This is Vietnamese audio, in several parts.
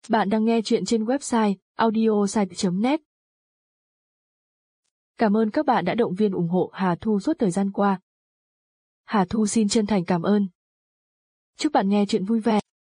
Bạn đang nghe chuyện trên website audiosite.net. Cảm ơn các bạn đã động viên ủng hộ Hà Thu suốt thời gian qua. Hà Thu xin chân thành cảm ơn. Chúc bạn nghe chuyện vui vẻ.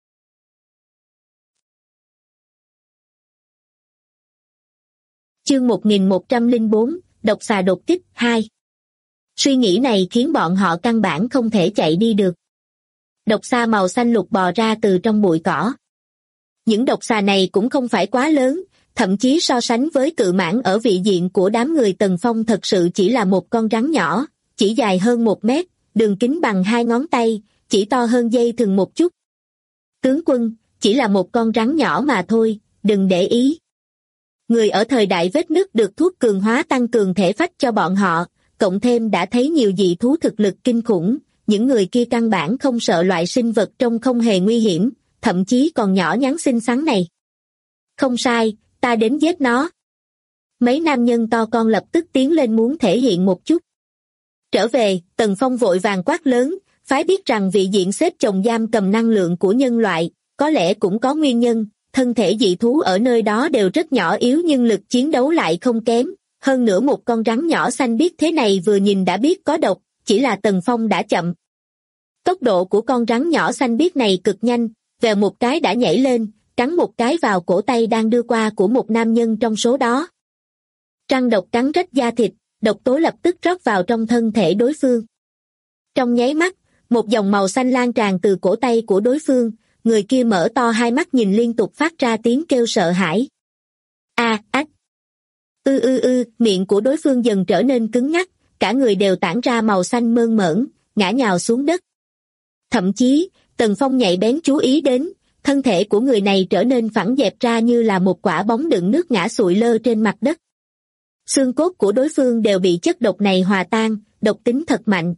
Chương 1104, Độc xà đột kích 2. Suy nghĩ này khiến bọn họ căn bản không thể chạy đi được. Độc xà màu xanh lục bò ra từ trong bụi cỏ. Những độc xà này cũng không phải quá lớn, thậm chí so sánh với cự mãng ở vị diện của đám người Tần Phong thật sự chỉ là một con rắn nhỏ, chỉ dài hơn 1 mét, đường kính bằng 2 ngón tay, chỉ to hơn dây thừng một chút. Tướng quân, chỉ là một con rắn nhỏ mà thôi, đừng để ý. Người ở thời đại vết nứt được thuốc cường hóa tăng cường thể phách cho bọn họ, cộng thêm đã thấy nhiều dị thú thực lực kinh khủng, những người kia căn bản không sợ loại sinh vật trông không hề nguy hiểm, thậm chí còn nhỏ nhắn xinh xắn này. Không sai, ta đến giết nó. Mấy nam nhân to con lập tức tiến lên muốn thể hiện một chút. Trở về, Tần Phong vội vàng quát lớn, phái biết rằng vị diện xếp chồng giam cầm năng lượng của nhân loại, có lẽ cũng có nguyên nhân, thân thể dị thú ở nơi đó đều rất nhỏ yếu nhưng lực chiến đấu lại không kém, hơn nữa một con rắn nhỏ xanh biếc thế này vừa nhìn đã biết có độc, chỉ là Tần Phong đã chậm. Tốc độ của con rắn nhỏ xanh biếc này cực nhanh, vèo một cái đã nhảy lên, cắn một cái vào cổ tay đang đưa qua của một nam nhân trong số đó. Răng độc cắn rách da thịt, độc tố lập tức rót vào trong thân thể đối phương. Trong nháy mắt, một dòng màu xanh lan tràn từ cổ tay của đối phương, người kia mở to hai mắt nhìn liên tục phát ra tiếng kêu sợ hãi. Ách. Miệng của đối phương dần trở nên cứng ngắc, cả người đều tản ra màu xanh mơn mởn, ngã nhào xuống đất. Thậm chí, Tần Phong nhạy bén chú ý đến, thân thể của người này trở nên phẳng dẹp ra như là một quả bóng đựng nước ngã sụi lơ trên mặt đất. Xương cốt của đối phương đều bị chất độc này hòa tan, độc tính thật mạnh.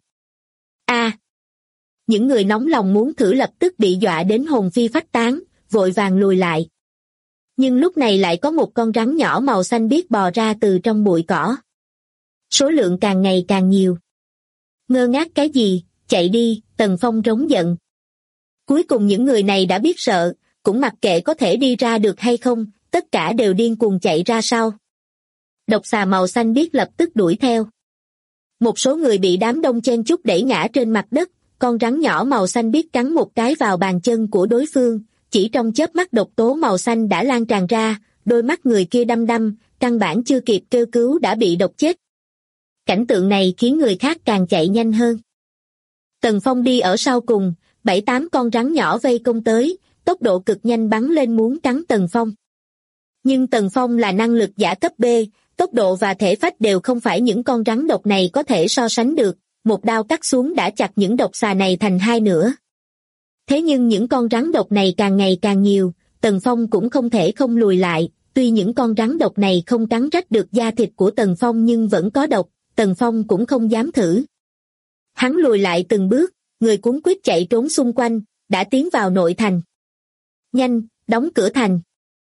Những người nóng lòng muốn thử lập tức bị dọa đến hồn phi phách tán, vội vàng lùi lại. Nhưng lúc này lại có một con rắn nhỏ màu xanh biếc bò ra từ trong bụi cỏ. Số lượng càng ngày càng nhiều. Ngơ ngác cái gì, chạy đi, Tần Phong rống giận. Cuối cùng những người này đã biết sợ, cũng mặc kệ có thể đi ra được hay không, tất cả đều điên cuồng chạy ra sau. Độc xà màu xanh biếc lập tức đuổi theo. Một số người bị đám đông chen chúc đẩy ngã trên mặt đất, con rắn nhỏ màu xanh biếc cắn một cái vào bàn chân của đối phương, chỉ trong chớp mắt độc tố màu xanh đã lan tràn ra, đôi mắt người kia đăm đăm, căn bản chưa kịp kêu cứu đã bị độc chết. Cảnh tượng này khiến người khác càng chạy nhanh hơn. Tần Phong đi ở sau cùng, 7-8 con rắn nhỏ vây công tới, tốc độ cực nhanh bắn lên muốn cắn Tần Phong. Nhưng Tần Phong là năng lực giả cấp B, tốc độ và thể phách đều không phải những con rắn độc này có thể so sánh được, một đao cắt xuống đã chặt những độc xà này thành hai nửa. Thế nhưng những con rắn độc này càng ngày càng nhiều, Tần Phong cũng không thể không lùi lại, tuy những con rắn độc này không cắn rách được da thịt của Tần Phong nhưng vẫn có độc, Tần Phong cũng không dám thử. Hắn lùi lại từng bước, người cuống quýt chạy trốn xung quanh, đã tiến vào nội thành. Nhanh, đóng cửa thành.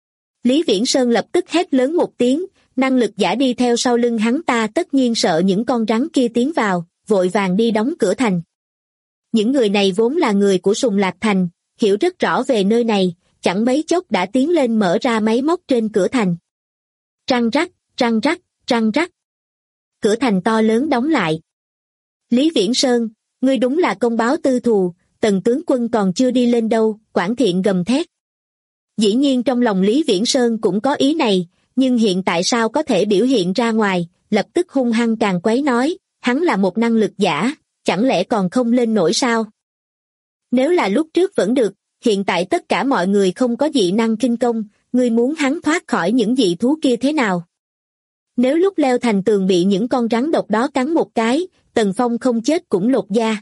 Lý Viễn Sơn lập tức hét lớn một tiếng, năng lực giả đi theo sau lưng hắn ta tất nhiên sợ những con rắn kia tiến vào, vội vàng đi đóng cửa thành. Những người này vốn là người của Sùng Lạc Thành, hiểu rất rõ về nơi này, chẳng mấy chốc đã tiến lên mở ra máy móc trên cửa thành. Răng rắc, răng rắc, răng rắc. Cửa thành to lớn đóng lại. Lý Viễn Sơn, ngươi đúng là công báo tư thù, Tần tướng quân còn chưa đi lên đâu, Quản Thiện gầm thét. Dĩ nhiên trong lòng Lý Viễn Sơn cũng có ý này, nhưng hiện tại sao có thể biểu hiện ra ngoài, lập tức hung hăng càng quấy nói, hắn là một năng lực giả, chẳng lẽ còn không lên nổi sao? Nếu là lúc trước vẫn được, hiện tại tất cả mọi người không có dị năng kinh công, ngươi muốn hắn thoát khỏi những dị thú kia thế nào? Nếu lúc leo thành tường bị những con rắn độc đó cắn một cái, Tần Phong không chết cũng lột da.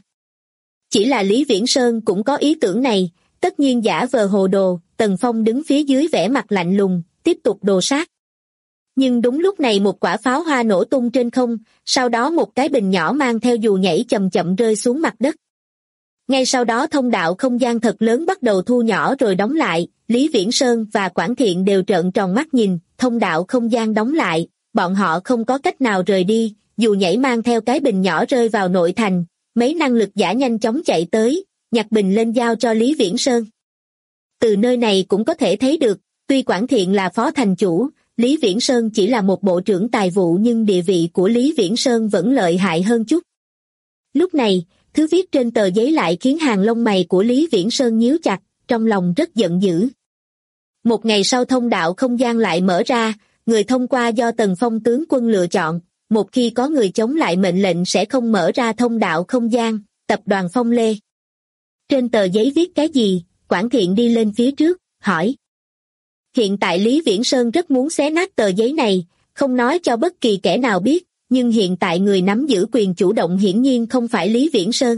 Chỉ là Lý Viễn Sơn cũng có ý tưởng này, tất nhiên giả vờ hồ đồ, Tần Phong đứng phía dưới vẻ mặt lạnh lùng, tiếp tục đồ sát. Nhưng đúng lúc này một quả pháo hoa nổ tung trên không, sau đó một cái bình nhỏ mang theo dù nhảy chậm chậm rơi xuống mặt đất. Ngay sau đó thông đạo không gian thật lớn bắt đầu thu nhỏ rồi đóng lại, Lý Viễn Sơn và Quản Thiện đều trợn tròn mắt nhìn, thông đạo không gian đóng lại, bọn họ không có cách nào rời đi, dù nhảy mang theo cái bình nhỏ rơi vào nội thành, mấy năng lực giả nhanh chóng chạy tới, nhặt bình lên giao cho Lý Viễn Sơn. Từ nơi này cũng có thể thấy được, Tuy Quản Thiện là phó thành chủ, Lý Viễn Sơn chỉ là một bộ trưởng tài vụ nhưng địa vị của Lý Viễn Sơn vẫn lợi hại hơn chút. Lúc này, thứ viết trên tờ giấy lại khiến hàng lông mày của Lý Viễn Sơn nhíu chặt, trong lòng rất giận dữ. Một ngày sau thông đạo không gian lại mở ra, người thông qua do Tần Phong tướng quân lựa chọn, một khi có người chống lại mệnh lệnh sẽ không mở ra thông đạo không gian, tập đoàn Phong Lê. Trên tờ giấy viết cái gì? Quản Thiện đi lên phía trước, hỏi. Hiện tại Lý Viễn Sơn rất muốn xé nát tờ giấy này, không nói cho bất kỳ kẻ nào biết, nhưng hiện tại người nắm giữ quyền chủ động hiển nhiên không phải Lý Viễn Sơn.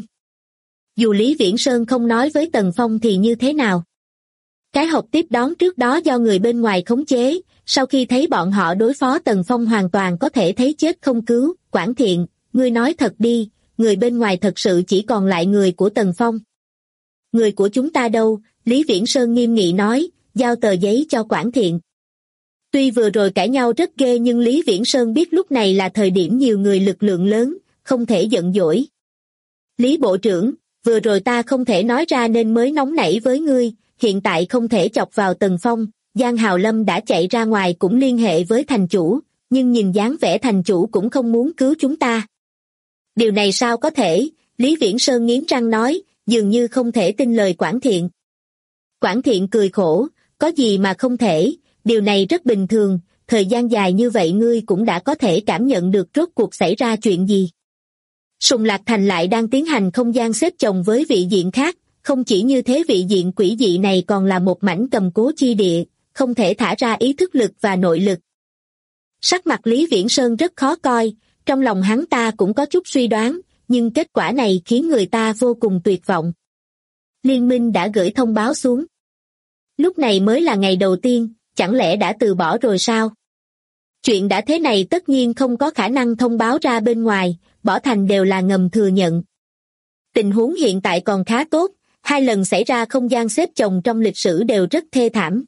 Dù Lý Viễn Sơn không nói với Tần Phong thì như thế nào? Cái hộp tiếp đón trước đó do người bên ngoài khống chế, sau khi thấy bọn họ đối phó Tần Phong hoàn toàn có thể thấy chết không cứu. Quản Thiện, ngươi nói thật đi, người bên ngoài thật sự chỉ còn lại người của Tần Phong. Người của chúng ta đâu? Lý Viễn Sơn nghiêm nghị nói, giao tờ giấy cho Quản Thiện. Tuy vừa rồi cãi nhau rất ghê nhưng Lý Viễn Sơn biết lúc này là thời điểm nhiều người lực lượng lớn, không thể giận dỗi. Lý Bộ trưởng, vừa rồi ta không thể nói ra nên mới nóng nảy với ngươi, hiện tại không thể chọc vào Tần Phong. Giang Hào Lâm đã chạy ra ngoài cũng liên hệ với thành chủ, nhưng nhìn dáng vẻ thành chủ cũng không muốn cứu chúng ta. Điều này sao có thể? Lý Viễn Sơn nghiến răng nói, dường như không thể tin lời Quản Thiện. Quản Thiện cười khổ, có gì mà không thể, điều này rất bình thường, thời gian dài như vậy ngươi cũng đã có thể cảm nhận được rốt cuộc xảy ra chuyện gì. Sùng Lạc Thành lại đang tiến hành không gian xếp chồng với vị diện khác, không chỉ như thế vị diện quỷ dị này còn là một mảnh cầm cố chi địa, không thể thả ra ý thức lực và nội lực. Sắc mặt Lý Viễn Sơn rất khó coi, trong lòng hắn ta cũng có chút suy đoán, nhưng kết quả này khiến người ta vô cùng tuyệt vọng. Liên minh đã gửi thông báo xuống. Lúc này mới là ngày đầu tiên, chẳng lẽ đã từ bỏ rồi sao? Chuyện đã thế này tất nhiên không có khả năng thông báo ra bên ngoài, bỏ thành đều là ngầm thừa nhận. Tình huống hiện tại còn khá tốt, 2 lần xảy ra không gian xếp chồng trong lịch sử đều rất thê thảm.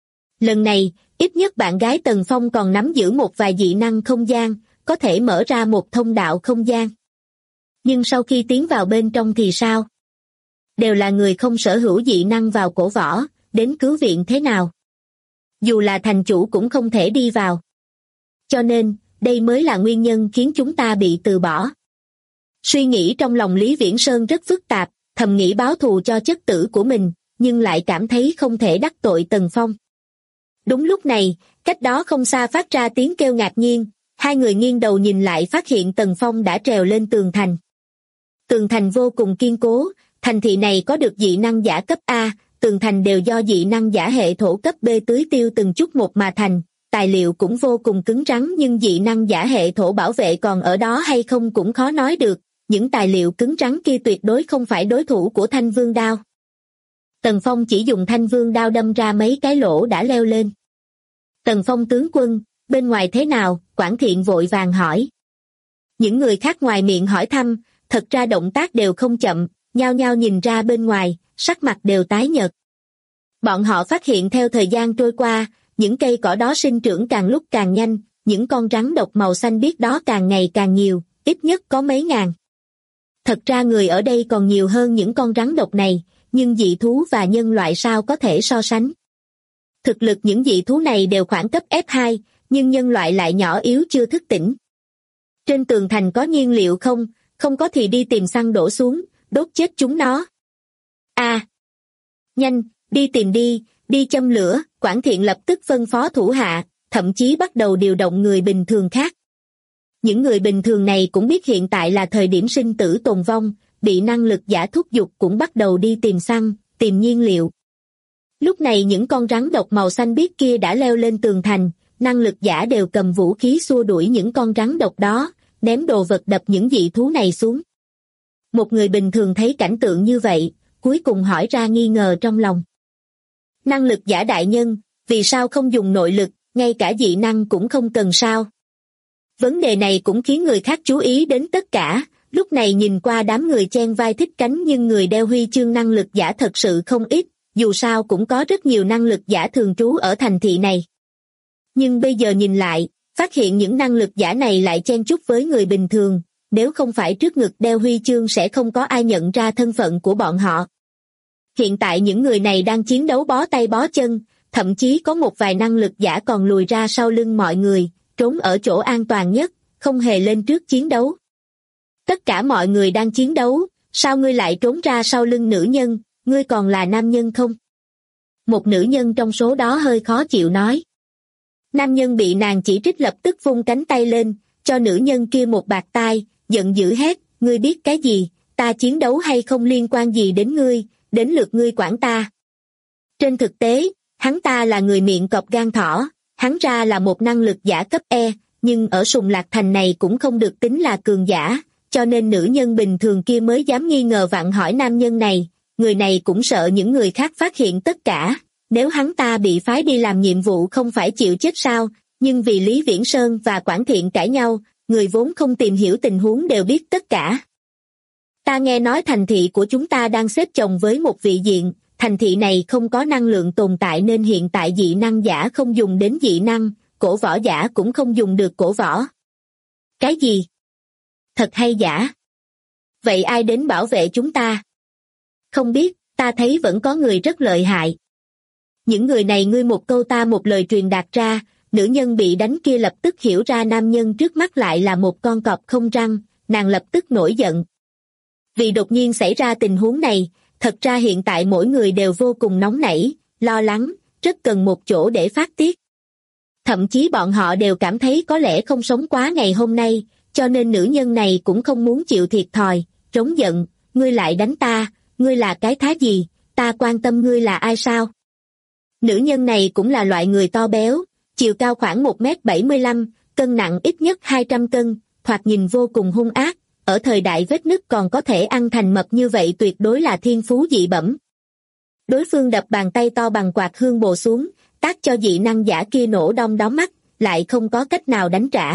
Lần này, ít nhất bạn gái Tần Phong còn nắm giữ một vài dị năng không gian, có thể mở ra một thông đạo không gian. Nhưng sau khi tiến vào bên trong thì sao? Đều là người không sở hữu dị năng vào cổ võ, đến cứu viện thế nào? Dù là thành chủ cũng không thể đi vào. Cho nên, đây mới là nguyên nhân khiến chúng ta bị từ bỏ. Suy nghĩ trong lòng Lý Viễn Sơn rất phức tạp, thầm nghĩ báo thù cho chất tử của mình, nhưng lại cảm thấy không thể đắc tội Tần Phong. Đúng lúc này, cách đó không xa phát ra tiếng kêu ngạc nhiên, 2 người nghiêng đầu nhìn lại phát hiện Tần Phong đã trèo lên tường thành. Tường thành vô cùng kiên cố, thành thị này có được dị năng giả cấp A, tường thành đều do dị năng giả hệ thổ cấp B tưới tiêu từng chút một mà thành, tài liệu cũng vô cùng cứng rắn nhưng dị năng giả hệ thổ bảo vệ còn ở đó hay không cũng khó nói được, những tài liệu cứng rắn kia tuyệt đối không phải đối thủ của Thanh Vương đao. Tần Phong chỉ dùng Thanh Vương đao đâm ra mấy cái lỗ đã leo lên. Tần Phong tướng quân, bên ngoài thế nào? Quản Thiện vội vàng hỏi. Những người khác ngoài miệng hỏi thăm, thật ra động tác đều không chậm, nhao nhao nhìn ra bên ngoài, sắc mặt đều tái nhợt. Bọn họ phát hiện theo thời gian trôi qua, những cây cỏ đó sinh trưởng càng lúc càng nhanh, những con rắn độc màu xanh biếc đó càng ngày càng nhiều, ít nhất có mấy ngàn. Thật ra người ở đây còn nhiều hơn những con rắn độc này, nhưng dị thú và nhân loại sao có thể so sánh. Thực lực những dị thú này đều khoảng cấp F2, nhưng nhân loại lại nhỏ yếu chưa thức tỉnh. Trên tường thành có nhiên liệu không? Không có thì đi tìm xăng đổ xuống, đốt chết chúng nó. Nhanh, đi tìm đi châm lửa. Quản Thiện lập tức phân phó thủ hạ, thậm chí bắt đầu điều động người bình thường khác. Những người bình thường này cũng biết hiện tại là thời điểm sinh tử tồn vong, bị năng lực giả thúc giục cũng bắt đầu đi tìm xăng, tìm nhiên liệu. Lúc này những con rắn độc màu xanh biếc kia đã leo lên tường thành, năng lực giả đều cầm vũ khí xua đuổi những con rắn độc đó, ném đồ vật đập những dị thú này xuống. Một người bình thường thấy cảnh tượng như vậy, cuối cùng hỏi ra nghi ngờ trong lòng. Năng lực giả đại nhân, vì sao không dùng nội lực, ngay cả dị năng cũng không cần sao? Vấn đề này cũng khiến người khác chú ý đến tất cả, lúc này nhìn qua đám người chen vai thích cánh nhưng người đeo huy chương năng lực giả thật sự không ít, dù sao cũng có rất nhiều năng lực giả thường trú ở thành thị này. Nhưng bây giờ nhìn lại, phát hiện những năng lực giả này lại chen chúc với người bình thường, nếu không phải trước ngực đeo huy chương sẽ không có ai nhận ra thân phận của bọn họ. Hiện tại những người này đang chiến đấu bó tay bó chân, thậm chí có một vài năng lực giả còn lùi ra sau lưng mọi người, trốn ở chỗ an toàn nhất, không hề lên trước chiến đấu. Tất cả mọi người đang chiến đấu, sao ngươi lại trốn ra sau lưng nữ nhân, ngươi còn là nam nhân không? Một nữ nhân trong số đó hơi khó chịu nói. Nam nhân bị nàng chỉ trích lập tức vung cánh tay lên, cho nữ nhân kia một bạt tai, giận dữ hét, ngươi biết cái gì, ta chiến đấu hay không liên quan gì đến ngươi, đến lượt ngươi quản ta. Trên thực tế, hắn ta là người miệng cọp gan thỏ, hắn ra là một năng lực giả cấp E, nhưng ở Sùng Lạc Thành này cũng không được tính là cường giả, cho nên nữ nhân bình thường kia mới dám nghi ngờ vặn hỏi nam nhân này, người này cũng sợ những người khác phát hiện tất cả, nếu hắn ta bị phái đi làm nhiệm vụ không phải chịu chết sao, nhưng vì Lý Viễn Sơn và Quản Thiện cãi nhau, người vốn không tìm hiểu tình huống đều biết tất cả. Ta nghe nói thành thị của chúng ta đang xếp chồng với một vị diện, thành thị này không có năng lượng tồn tại nên hiện tại dị năng giả không dùng đến dị năng, cổ võ giả cũng không dùng được cổ võ. Cái gì? Thật hay giả? Vậy ai đến bảo vệ chúng ta? Không biết, ta thấy vẫn có người rất lợi hại. Những người này ngươi một câu ta một lời truyền đạt ra, nữ nhân bị đánh kia lập tức hiểu ra nam nhân trước mắt lại là một con cọp không răng, nàng lập tức nổi giận. Vì đột nhiên xảy ra tình huống này, thật ra hiện tại mỗi người đều vô cùng nóng nảy, lo lắng, rất cần một chỗ để phát tiết. Thậm chí bọn họ đều cảm thấy có lẽ không sống quá ngày hôm nay, cho nên nữ nhân này cũng không muốn chịu thiệt thòi, trống giận, ngươi lại đánh ta, ngươi là cái thá gì, ta quan tâm ngươi là ai sao? Nữ nhân này cũng là loại người to béo, chiều cao khoảng 1m75, cân nặng ít nhất 200 cân, thoạt nhìn vô cùng hung ác, ở thời đại vết nứt còn có thể ăn thành mập như vậy tuyệt đối là thiên phú dị bẩm. Đối phương đập bàn tay to bằng quạt hương bồ xuống, tác cho dị năng giả kia nổ đom đóm mắt, lại không có cách nào đánh trả.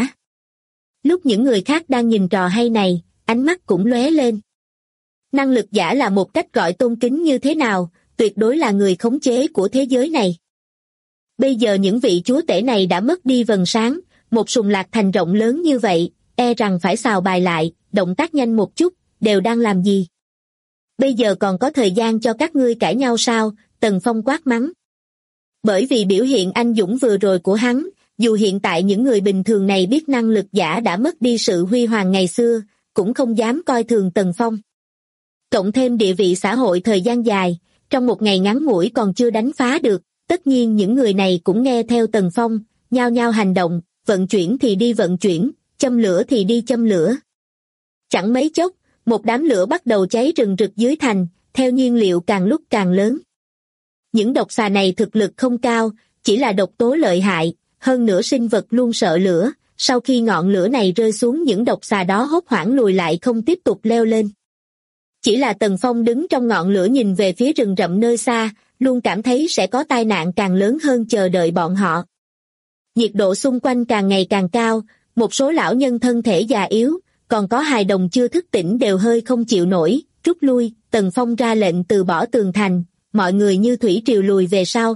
Lúc những người khác đang nhìn trò hay này, ánh mắt cũng lóe lên. Năng lực giả là một cách gọi tôn kính như thế nào, tuyệt đối là người khống chế của thế giới này. Bây giờ những vị chúa tể này đã mất đi vầng sáng, một Sùng Lạc Thành rộng lớn như vậy, e rằng phải xào bài lại, động tác nhanh một chút, đều đang làm gì? Bây giờ còn có thời gian cho các ngươi cãi nhau sao? Tần Phong quát mắng. Bởi vì biểu hiện anh dũng vừa rồi của hắn, dù hiện tại những người bình thường này biết năng lực giả đã mất đi sự huy hoàng ngày xưa, cũng không dám coi thường Tần Phong. Cộng thêm địa vị xã hội thời gian dài, trong một ngày ngắn ngủi còn chưa đánh phá được, tất nhiên những người này cũng nghe theo Tần Phong, nhao nhao hành động, vận chuyển thì đi vận chuyển, châm lửa thì đi châm lửa. Chẳng mấy chốc, một đám lửa bắt đầu cháy rừng rực dưới thành, theo nhiên liệu càng lúc càng lớn. Những độc xà này thực lực không cao, chỉ là độc tố lợi hại, hơn nữa sinh vật luôn sợ lửa, sau khi ngọn lửa này rơi xuống những độc xà đó hốt hoảng lùi lại không tiếp tục leo lên. Chỉ là Tần Phong đứng trong ngọn lửa nhìn về phía rừng rậm nơi xa, luôn cảm thấy sẽ có tai nạn càng lớn hơn chờ đợi bọn họ. Nhiệt độ xung quanh càng ngày càng cao, một số lão nhân thân thể già yếu, còn có hài đồng chưa thức tỉnh đều hơi không chịu nổi, rút lui, Tần Phong ra lệnh từ bỏ tường thành, mọi người như thủy triều lùi về sau.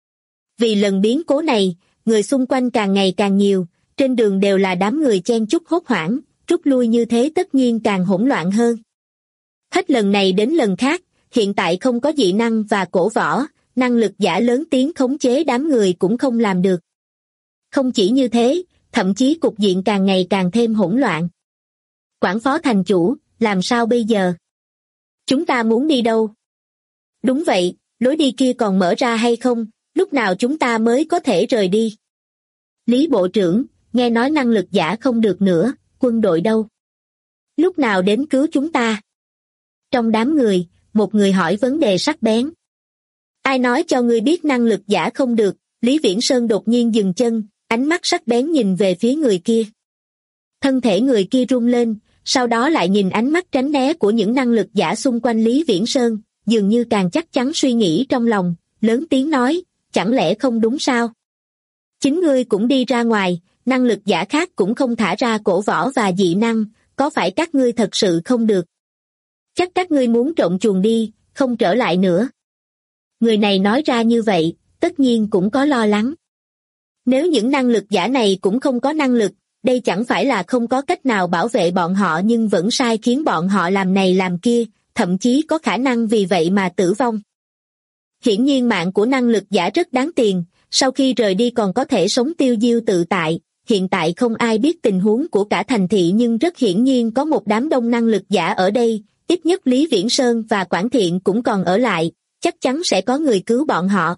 Vì lần biến cố này, người xung quanh càng ngày càng nhiều, trên đường đều là đám người chen chúc hốt hoảng, rút lui như thế tất nhiên càng hỗn loạn hơn. Hết lần này đến lần khác, hiện tại không có dị năng và cổ võ, năng lực giả lớn tiếng khống chế đám người cũng không làm được. Không chỉ như thế, thậm chí cục diện càng ngày càng thêm hỗn loạn. Quản phó thành chủ, làm sao bây giờ? Chúng ta muốn đi đâu? Đúng vậy, lối đi kia còn mở ra hay không, lúc nào chúng ta mới có thể rời đi? Lý bộ trưởng, nghe nói năng lực giả không được nữa, quân đội đâu? Lúc nào đến cứu chúng ta? Trong đám người, một người hỏi vấn đề sắc bén. Ai nói cho ngươi biết năng lực giả không được? Lý Viễn Sơn đột nhiên dừng chân, ánh mắt sắc bén nhìn về phía người kia. Thân thể người kia rung lên, sau đó lại nhìn ánh mắt tránh né của những năng lực giả xung quanh Lý Viễn Sơn, dường như càng chắc chắn suy nghĩ trong lòng, lớn tiếng nói, chẳng lẽ không đúng sao? Chính ngươi cũng đi ra ngoài, năng lực giả khác cũng không thả ra cổ võ và dị năng, có phải các ngươi thật sự không được? Chắc các ngươi muốn trộn chuồng đi, không trở lại nữa. Người này nói ra như vậy, tất nhiên cũng có lo lắng. Nếu những năng lực giả này cũng không có năng lực, đây chẳng phải là không có cách nào bảo vệ bọn họ nhưng vẫn sai khiến bọn họ làm này làm kia, thậm chí có khả năng vì vậy mà tử vong. Hiển nhiên mạng của năng lực giả rất đáng tiền, sau khi rời đi còn có thể sống tiêu diêu tự tại. Hiện tại không ai biết tình huống của cả thành thị nhưng rất hiển nhiên có một đám đông năng lực giả ở đây, ít nhất Lý Viễn Sơn và Quản Thiện cũng còn ở lại, chắc chắn sẽ có người cứu bọn họ.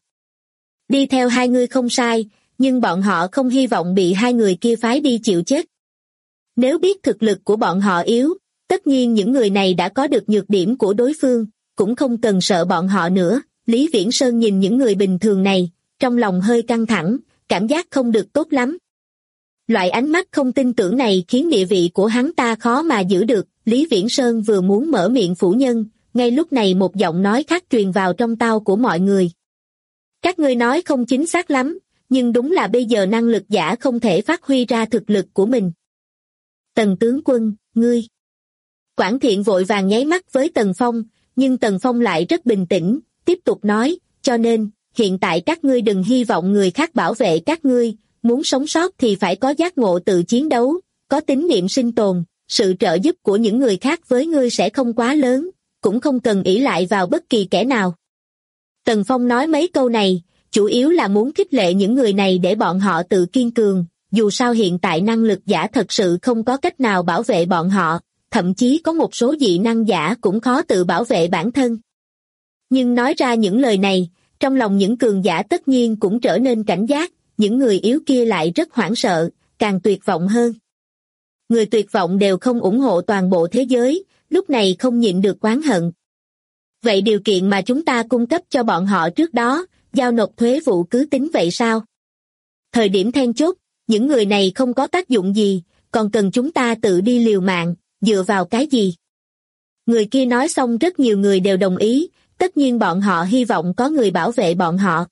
Đi theo hai người không sai, nhưng bọn họ không hy vọng bị hai người kia phái đi chịu chết. Nếu biết thực lực của bọn họ yếu, tất nhiên những người này đã có được nhược điểm của đối phương, cũng không cần sợ bọn họ nữa. Lý Viễn Sơn nhìn những người bình thường này, trong lòng hơi căng thẳng, cảm giác không được tốt lắm. Loại ánh mắt không tin tưởng này khiến địa vị của hắn ta khó mà giữ được. Lý Viễn Sơn vừa muốn mở miệng phủ nhân, ngay lúc này một giọng nói khác truyền vào trong tai của mọi người. Các ngươi nói không chính xác lắm, nhưng đúng là bây giờ năng lực giả không thể phát huy ra thực lực của mình. Tần tướng quân, ngươi. Quản Thiện vội vàng nháy mắt với Tần Phong, nhưng Tần Phong lại rất bình tĩnh, tiếp tục nói, cho nên, hiện tại các ngươi đừng hy vọng người khác bảo vệ các ngươi, muốn sống sót thì phải có giác ngộ tự chiến đấu, có tín niệm sinh tồn, sự trợ giúp của những người khác với ngươi sẽ không quá lớn, cũng không cần ỷ lại vào bất kỳ kẻ nào. Tần Phong nói mấy câu này, chủ yếu là muốn khích lệ những người này để bọn họ tự kiên cường, dù sao hiện tại năng lực giả thật sự không có cách nào bảo vệ bọn họ, thậm chí có một số dị năng giả cũng khó tự bảo vệ bản thân. Nhưng nói ra những lời này, trong lòng những cường giả tất nhiên cũng trở nên cảnh giác, những người yếu kia lại rất hoảng sợ, càng tuyệt vọng hơn. Người tuyệt vọng đều không ủng hộ toàn bộ thế giới, lúc này không nhịn được oán hận. Vậy điều kiện mà chúng ta cung cấp cho bọn họ trước đó, giao nộp thuế vụ cứ tính vậy sao? Thời điểm then chốt, những người này không có tác dụng gì, còn cần chúng ta tự đi liều mạng, dựa vào cái gì? Người kia nói xong rất nhiều người đều đồng ý, tất nhiên bọn họ hy vọng có người bảo vệ bọn họ.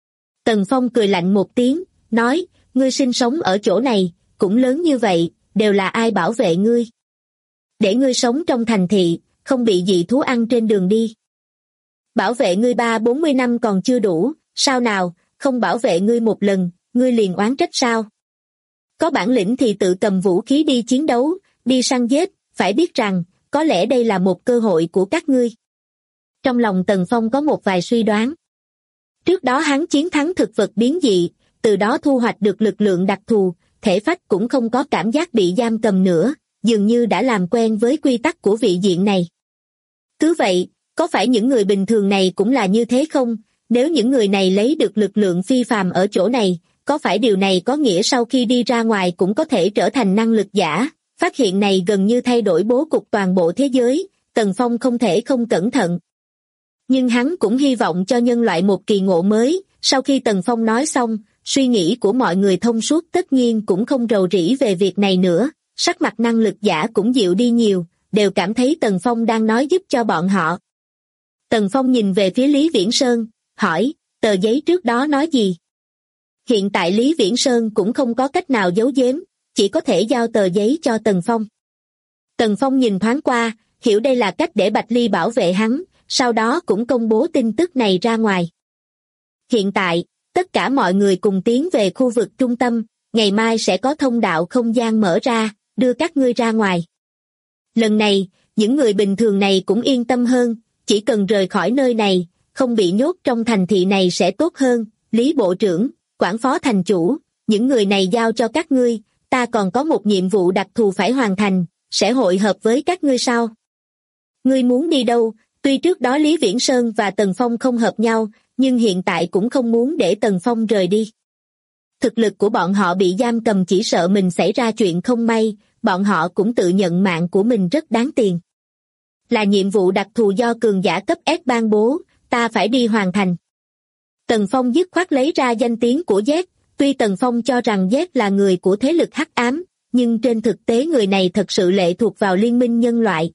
Tần Phong cười lạnh một tiếng, nói, ngươi sinh sống ở chỗ này, cũng lớn như vậy, đều là ai bảo vệ ngươi? Để ngươi sống trong thành thị, không bị dị thú ăn trên đường đi. Bảo vệ ngươi 30-40 năm còn chưa đủ, sao nào, không bảo vệ ngươi một lần, ngươi liền oán trách sao? Có bản lĩnh thì tự cầm vũ khí đi chiến đấu, đi săn giết, phải biết rằng, có lẽ đây là một cơ hội của các ngươi. Trong lòng Tần Phong có một vài suy đoán. Trước đó hắn chiến thắng thực vật biến dị, từ đó thu hoạch được lực lượng đặc thù, thể phách cũng không có cảm giác bị giam cầm nữa, dường như đã làm quen với quy tắc của vị diện này. Cứ vậy, có phải những người bình thường này cũng là như thế không? Nếu những người này lấy được lực lượng phi phàm ở chỗ này, có phải điều này có nghĩa sau khi đi ra ngoài cũng có thể trở thành năng lực giả? Phát hiện này gần như thay đổi bố cục toàn bộ thế giới, Tần Phong không thể không cẩn thận. Nhưng hắn cũng hy vọng cho nhân loại một kỳ ngộ mới. Sau khi Tần Phong nói xong, suy nghĩ của mọi người thông suốt, tất nhiên cũng không rầu rĩ về việc này nữa, sắc mặt năng lực giả cũng dịu đi nhiều, đều cảm thấy Tần Phong đang nói giúp cho bọn họ. Tần Phong nhìn về phía Lý Viễn Sơn, hỏi, tờ giấy trước đó nói gì? Hiện tại Lý Viễn Sơn cũng không có cách nào giấu giếm, chỉ có thể giao tờ giấy cho Tần Phong. Tần Phong nhìn thoáng qua, hiểu đây là cách để Bạch Ly bảo vệ hắn, sau đó cũng công bố tin tức này ra ngoài. Hiện tại, tất cả mọi người cùng tiến về khu vực trung tâm, ngày mai sẽ có thông đạo không gian mở ra, đưa các ngươi ra ngoài. Lần này, những người bình thường này cũng yên tâm hơn, chỉ cần rời khỏi nơi này, không bị nhốt trong thành thị này sẽ tốt hơn. Lý Bộ trưởng, Quản Phó Thành Chủ, những người này giao cho các ngươi, ta còn có một nhiệm vụ đặc thù phải hoàn thành, sẽ hội hợp với các ngươi sau. Ngươi muốn đi đâu? Tuy trước đó Lý Viễn Sơn và Tần Phong không hợp nhau, nhưng hiện tại cũng không muốn để Tần Phong rời đi. Thực lực của bọn họ bị giam cầm, chỉ sợ mình xảy ra chuyện không may, bọn họ cũng tự nhận mạng của mình rất đáng tiền. Là nhiệm vụ đặc thù do cường giả cấp S ban bố, ta phải đi hoàn thành. Tần Phong dứt khoát lấy ra danh tiếng của Z, tuy Tần Phong cho rằng Z là người của thế lực hắc ám, nhưng trên thực tế người này thật sự lệ thuộc vào liên minh nhân loại.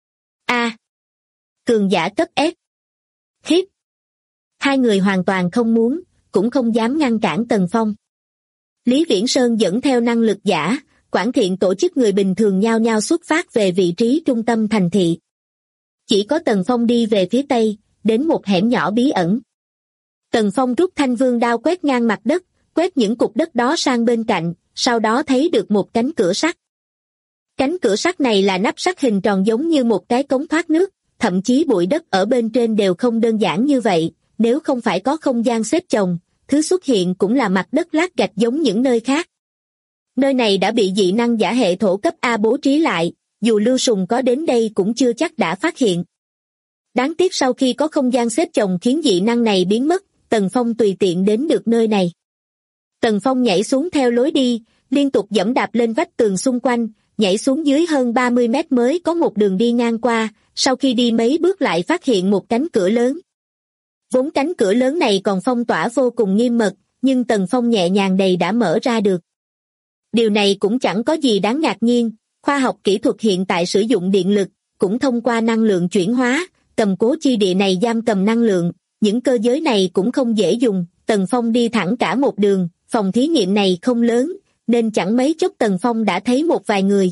Cường giả cấp S. Hít. Hai người hoàn toàn không muốn, cũng không dám ngăn cản Tần Phong. Lý Viễn Sơn dẫn theo năng lực giả, Quản Thiện tổ chức người bình thường nhao nhao xuất phát về vị trí trung tâm thành thị. Chỉ có Tần Phong đi về phía tây, đến một hẻm nhỏ bí ẩn. Tần Phong rút thanh vương đao quét ngang mặt đất, quét những cục đất đó sang bên cạnh, sau đó thấy được một cánh cửa sắt. Cánh cửa sắt này là nắp sắt hình tròn giống như một cái cống thoát nước, thậm chí bụi đất ở bên trên đều không đơn giản như vậy, nếu không phải có không gian xếp chồng, thứ xuất hiện cũng là mặt đất lát gạch giống những nơi khác. Nơi này đã bị dị năng giả hệ thổ cấp A bố trí lại, dù Lưu Sùng có đến đây cũng chưa chắc đã phát hiện. Đáng tiếc sau khi có không gian xếp chồng khiến dị năng này biến mất, Tần Phong tùy tiện đến được nơi này. Tần Phong nhảy xuống theo lối đi, liên tục giẫm đạp lên vách tường xung quanh, nhảy xuống dưới hơn 30 mét mới có một đường đi ngang qua, sau khi đi mấy bước lại phát hiện một cánh cửa lớn. Vốn cánh cửa lớn này còn phong tỏa vô cùng nghiêm mật, nhưng Tần Phong nhẹ nhàng đầy đã mở ra được. Điều này cũng chẳng có gì đáng ngạc nhiên, khoa học kỹ thuật hiện tại sử dụng điện lực, cũng thông qua năng lượng chuyển hóa, cầm cố chi địa này giam cầm năng lượng, những cơ giới này cũng không dễ dùng. Tần Phong đi thẳng cả một đường, phòng thí nghiệm này không lớn, nên chẳng mấy chốc Tần Phong đã thấy một vài người.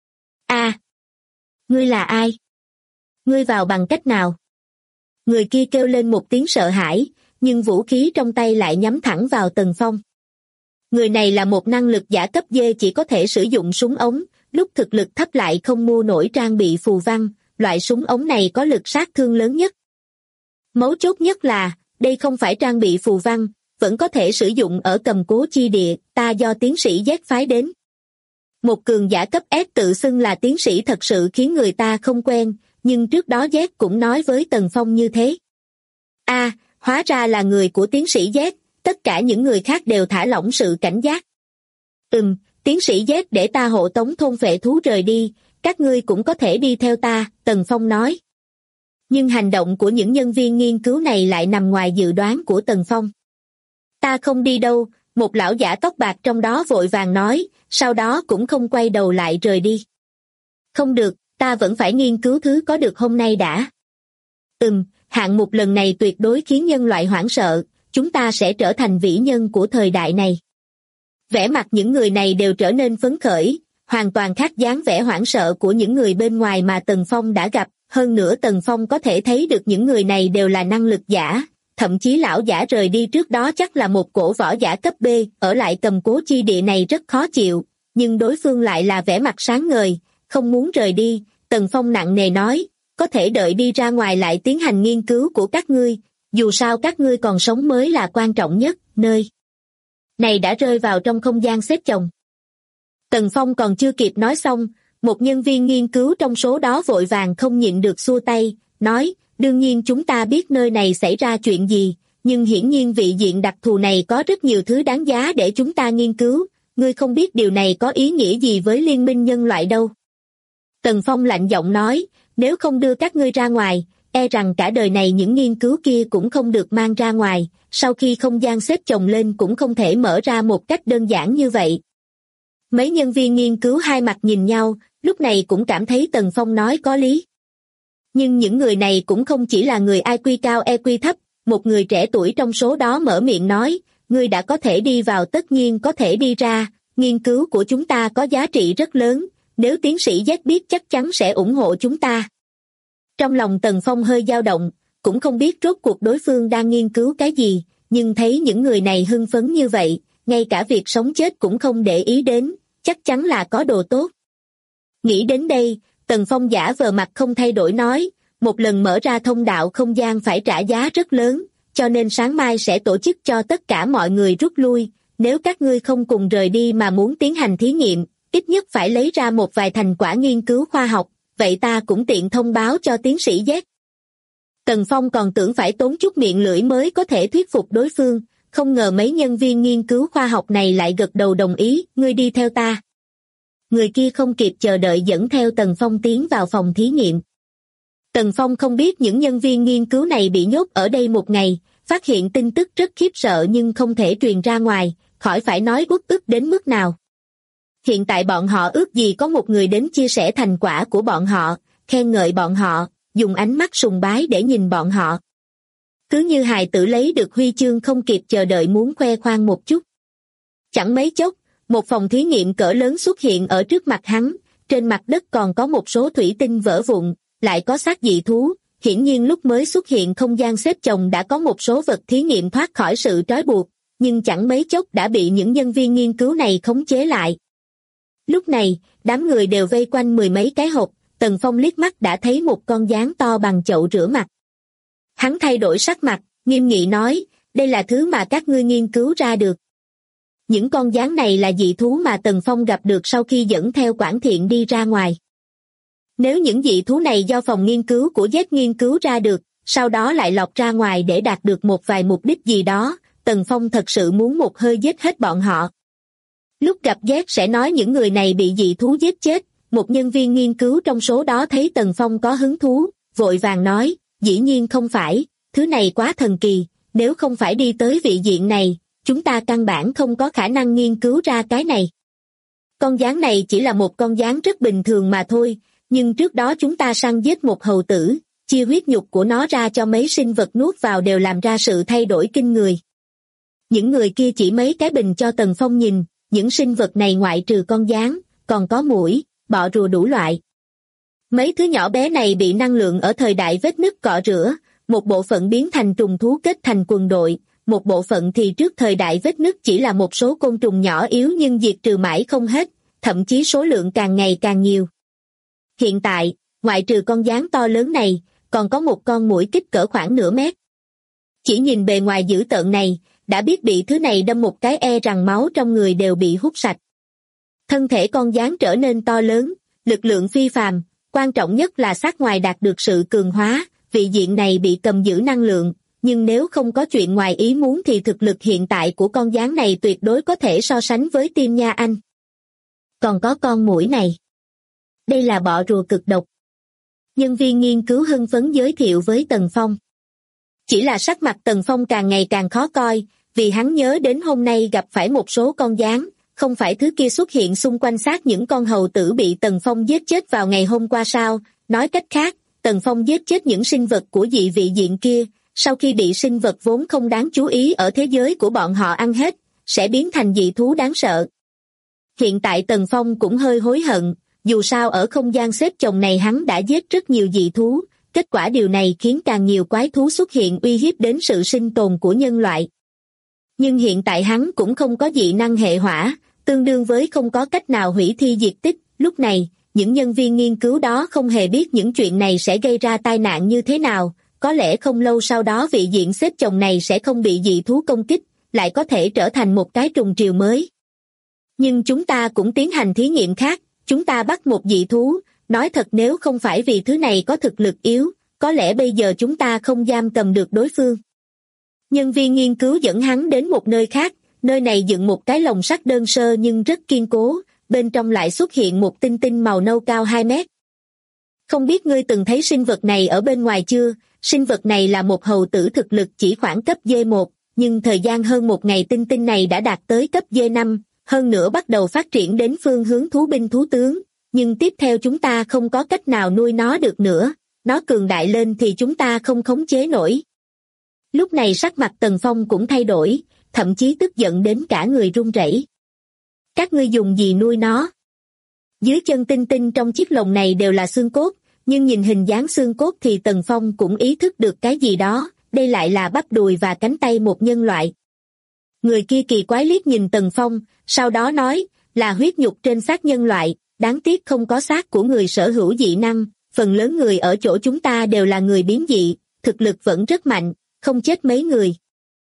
Ngươi là ai? Ngươi vào bằng cách nào? Người kia kêu lên một tiếng sợ hãi, nhưng vũ khí trong tay lại nhắm thẳng vào Tần Phong. Người này là một năng lực giả cấp D, chỉ có thể sử dụng súng ống, lúc thực lực thấp lại không mua nổi trang bị phù văn, loại súng ống này có lực sát thương lớn nhất. Mấu chốt nhất là, đây không phải trang bị phù văn, vẫn có thể sử dụng ở cầm cố chi địa, ta do tiến sĩ Z phái đến. Một cường giả cấp S tự xưng là tiến sĩ thật sự khiến người ta không quen, nhưng trước đó Z cũng nói với Tần Phong như thế. Hóa ra là người của tiến sĩ Z, tất cả những người khác đều thả lỏng sự cảnh giác. Tiến sĩ Z để ta hộ tống thôn phệ thú rời đi, các ngươi cũng có thể đi theo ta, Tần Phong nói. Nhưng hành động của những nhân viên nghiên cứu này lại nằm ngoài dự đoán của Tần Phong. Ta không đi đâu, một lão giả tóc bạc trong đó vội vàng nói, sau đó cũng không quay đầu lại rời đi. Không được, ta vẫn phải nghiên cứu thứ có được hôm nay đã. Hạng mục lần này tuyệt đối khiến nhân loại hoảng sợ, chúng ta sẽ trở thành vĩ nhân của thời đại này. Vẻ mặt những người này đều trở nên phấn khởi, hoàn toàn khác dáng vẻ hoảng sợ của những người bên ngoài mà Tần Phong đã gặp. Hơn nữa Tần Phong có thể thấy được những người này đều là năng lực giả, thậm chí lão giả rời đi trước đó chắc là một cổ võ giả cấp B, ở lại cầm cố chi địa này rất khó chịu, nhưng đối phương lại là vẻ mặt sáng ngời, không muốn rời đi. Tần Phong nặng nề nói, có thể đợi đi ra ngoài lại tiến hành nghiên cứu của các ngươi, dù sao các ngươi còn sống mới là quan trọng nhất. Nơi này đã rơi vào trong không gian xếp chồng. Tần Phong còn chưa kịp nói xong, một nhân viên nghiên cứu trong số đó vội vàng không nhịn được xua tay, nói, đương nhiên chúng ta biết nơi này xảy ra chuyện gì, nhưng hiển nhiên vị diện đặc thù này có rất nhiều thứ đáng giá để chúng ta nghiên cứu, ngươi không biết điều này có ý nghĩa gì với liên minh nhân loại đâu. Tần Phong lạnh giọng nói, nếu không đưa các ngươi ra ngoài, e rằng cả đời này những nghiên cứu kia cũng không được mang ra ngoài, sau khi không gian xếp chồng lên cũng không thể mở ra một cách đơn giản như vậy. Mấy nhân viên nghiên cứu hai mặt nhìn nhau, lúc này cũng cảm thấy Tần Phong nói có lý. Nhưng những người này cũng không chỉ là người IQ cao EQ thấp, một người trẻ tuổi trong số đó mở miệng nói, ngươi đã có thể đi vào tất nhiên có thể đi ra, nghiên cứu của chúng ta có giá trị rất lớn, nếu tiến sĩ Z biết chắc chắn sẽ ủng hộ chúng ta. Trong lòng Tần Phong hơi dao động, cũng không biết rốt cuộc đối phương đang nghiên cứu cái gì, nhưng thấy những người này hưng phấn như vậy, ngay cả việc sống chết cũng không để ý đến, chắc chắn là có đồ tốt. Nghĩ đến đây, Tần Phong giả vờ mặt không thay đổi nói, một lần mở ra thông đạo không gian phải trả giá rất lớn, cho nên sáng mai sẽ tổ chức cho tất cả mọi người rút lui, nếu các ngươi không cùng rời đi mà muốn tiến hành thí nghiệm, ít nhất phải lấy ra một vài thành quả nghiên cứu khoa học, vậy ta cũng tiện thông báo cho tiến sĩ Z. Tần Phong còn tưởng phải tốn chút miệng lưỡi mới có thể thuyết phục đối phương, không ngờ mấy nhân viên nghiên cứu khoa học này lại gật đầu đồng ý, ngươi đi theo ta. Người kia không kịp chờ đợi dẫn theo Tần Phong tiến vào phòng thí nghiệm. Tần Phong không biết những nhân viên nghiên cứu này bị nhốt ở đây một ngày, phát hiện tin tức rất khiếp sợ nhưng không thể truyền ra ngoài, khỏi phải nói uất ức đến mức nào. Hiện tại bọn họ ước gì có một người đến chia sẻ thành quả của bọn họ, khen ngợi bọn họ, dùng ánh mắt sùng bái để nhìn bọn họ. Cứ như hài tử lấy được huy chương không kịp chờ đợi muốn khoe khoang một chút. Chẳng mấy chốc, một phòng thí nghiệm cỡ lớn xuất hiện ở trước mặt hắn, trên mặt đất còn có một số thủy tinh vỡ vụn, lại có xác dị thú, hiển nhiên lúc mới xuất hiện không gian xếp chồng đã có một số vật thí nghiệm thoát khỏi sự trói buộc, nhưng chẳng mấy chốc đã bị những nhân viên nghiên cứu này khống chế lại. Lúc này, đám người đều vây quanh mười mấy cái hộp, Tần Phong liếc mắt đã thấy một con gián to bằng chậu rửa mặt. Hắn thay đổi sắc mặt, nghiêm nghị nói, đây là thứ mà các ngươi nghiên cứu ra được. Những con gián này là dị thú mà Tần Phong gặp được sau khi dẫn theo Quản Thiện đi ra ngoài. Nếu những dị thú này do phòng nghiên cứu của Z nghiên cứu ra được, sau đó lại lọt ra ngoài để đạt được một vài mục đích gì đó, Tần Phong thật sự muốn một hơi giết hết bọn họ. Lúc gặp Z sẽ nói những người này bị dị thú giết chết, một nhân viên nghiên cứu trong số đó thấy Tần Phong có hứng thú, vội vàng nói, dĩ nhiên không phải, thứ này quá thần kỳ, nếu không phải đi tới vị diện này, chúng ta căn bản không có khả năng nghiên cứu ra cái này. Con gián này chỉ là một con gián rất bình thường mà thôi, nhưng trước đó chúng ta săn giết một hầu tử, chia huyết nhục của nó ra cho mấy sinh vật nuốt vào đều làm ra sự thay đổi kinh người. Những người kia chỉ mấy cái bình cho Tần Phong nhìn, những sinh vật này ngoại trừ con gián, còn có muỗi, bọ rùa đủ loại. Mấy thứ nhỏ bé này bị năng lượng ở thời đại vết nứt cọ rửa, một bộ phận biến thành trùng thú kết thành quần đội, một bộ phận thì trước thời đại vết nứt chỉ là một số côn trùng nhỏ yếu nhưng diệt trừ mãi không hết, thậm chí số lượng càng ngày càng nhiều. Hiện tại, ngoại trừ con gián to lớn này, còn có một con muỗi kích cỡ khoảng nửa mét. Chỉ nhìn bề ngoài dữ tợn này, đã biết bị thứ này đâm một cái rằng máu trong người đều bị hút sạch. Thân thể con gián trở nên to lớn, lực lượng phi phàm, quan trọng nhất là xác ngoài đạt được sự cường hóa, vị diện này bị cầm giữ năng lượng, nhưng nếu không có chuyện ngoài ý muốn thì thực lực hiện tại của con gián này tuyệt đối có thể so sánh với Tim Nha Anh. Còn có con muỗi này. Đây là bọ rùa cực độc. Nhân viên nghiên cứu hưng phấn giới thiệu với Tần Phong. Chỉ là sắc mặt Tần Phong càng ngày càng khó coi, vì hắn nhớ đến hôm nay gặp phải một số con gián, không phải thứ kia xuất hiện xung quanh xác những con hầu tử bị Tần Phong giết chết vào ngày hôm qua sao, nói cách khác, Tần Phong giết chết những sinh vật của dị vị diện kia, sau khi bị sinh vật vốn không đáng chú ý ở thế giới của bọn họ ăn hết, sẽ biến thành dị thú đáng sợ. Hiện tại Tần Phong cũng hơi hối hận, dù sao ở không gian xếp chồng này hắn đã giết rất nhiều dị thú, kết quả điều này khiến càng nhiều quái thú xuất hiện uy hiếp đến sự sinh tồn của nhân loại. Nhưng hiện tại hắn cũng không có dị năng hệ hỏa, tương đương với không có cách nào hủy thi diệt tích, lúc này, những nhân viên nghiên cứu đó không hề biết những chuyện này sẽ gây ra tai nạn như thế nào, có lẽ không lâu sau đó vị diện xếp chồng này sẽ không bị dị thú công kích, lại có thể trở thành một cái trùng triều mới. Nhưng chúng ta cũng tiến hành thí nghiệm khác, chúng ta bắt một dị thú, nói thật nếu không phải vì thứ này có thực lực yếu, có lẽ bây giờ chúng ta không giam cầm được đối phương. Nhân viên nghiên cứu dẫn hắn đến một nơi khác, nơi này dựng một cái lồng sắt đơn sơ nhưng rất kiên cố, bên trong lại xuất hiện một tinh tinh màu nâu cao 2 mét. Không biết ngươi từng thấy sinh vật này ở bên ngoài chưa? Sinh vật này là một hầu tử thực lực chỉ khoảng cấp D1, nhưng thời gian hơn một ngày tinh tinh này đã đạt tới cấp D5, hơn nữa bắt đầu phát triển đến phương hướng thú binh thú tướng, nhưng tiếp theo chúng ta không có cách nào nuôi nó được nữa, nó cường đại lên thì chúng ta không khống chế nổi. Lúc này sắc mặt Tần Phong cũng thay đổi, thậm chí tức giận đến cả người run rẩy. Các ngươi dùng gì nuôi nó? Dưới chân tinh tinh trong chiếc lồng này đều là xương cốt, nhưng nhìn hình dáng xương cốt thì Tần Phong cũng ý thức được cái gì đó, đây lại là bắp đùi và cánh tay một nhân loại. Người kia kỳ quái liếc nhìn Tần Phong, sau đó nói, là huyết nhục trên xác nhân loại, đáng tiếc không có xác của người sở hữu dị năng, phần lớn người ở chỗ chúng ta đều là người biến dị, thực lực vẫn rất mạnh, không chết mấy người.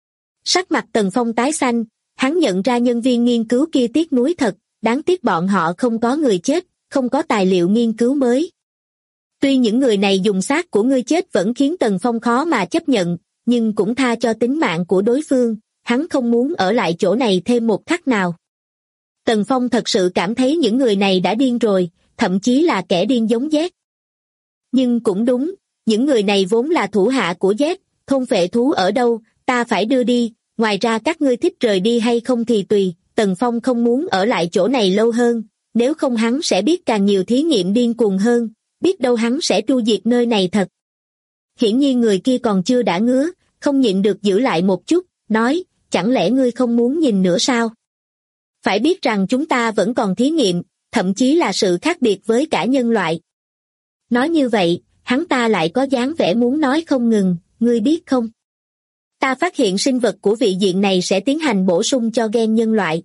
Sắc mặt Tần Phong tái xanh, hắn nhận ra nhân viên nghiên cứu kia tiếc nuối thật, đáng tiếc bọn họ không có người chết, không có tài liệu nghiên cứu mới. Tuy những người này dùng xác của ngươi chết vẫn khiến Tần Phong khó mà chấp nhận, nhưng cũng tha cho tính mạng của đối phương, hắn không muốn ở lại chỗ này thêm một khắc nào. Tần Phong thật sự cảm thấy những người này đã điên rồi, thậm chí là kẻ điên giống Z. Nhưng cũng đúng, những người này vốn là thủ hạ của Z, thôn phệ thú ở đâu, ta phải đưa đi, ngoài ra các ngươi thích rời đi hay không thì tùy, Tần Phong không muốn ở lại chỗ này lâu hơn, nếu không hắn sẽ biết càng nhiều thí nghiệm điên cuồng hơn, biết đâu hắn sẽ tru diệt nơi này thật. Hiển nhiên người kia còn chưa đã ngứa, không nhịn được giữ lại một chút, nói, chẳng lẽ ngươi không muốn nhìn nữa sao? Phải biết rằng chúng ta vẫn còn thí nghiệm, thậm chí là sự khác biệt với cả nhân loại. Nói như vậy, hắn ta lại có dáng vẻ muốn nói không ngừng, ngươi biết không? Ta phát hiện sinh vật của vị diện này sẽ tiến hành bổ sung cho gen nhân loại.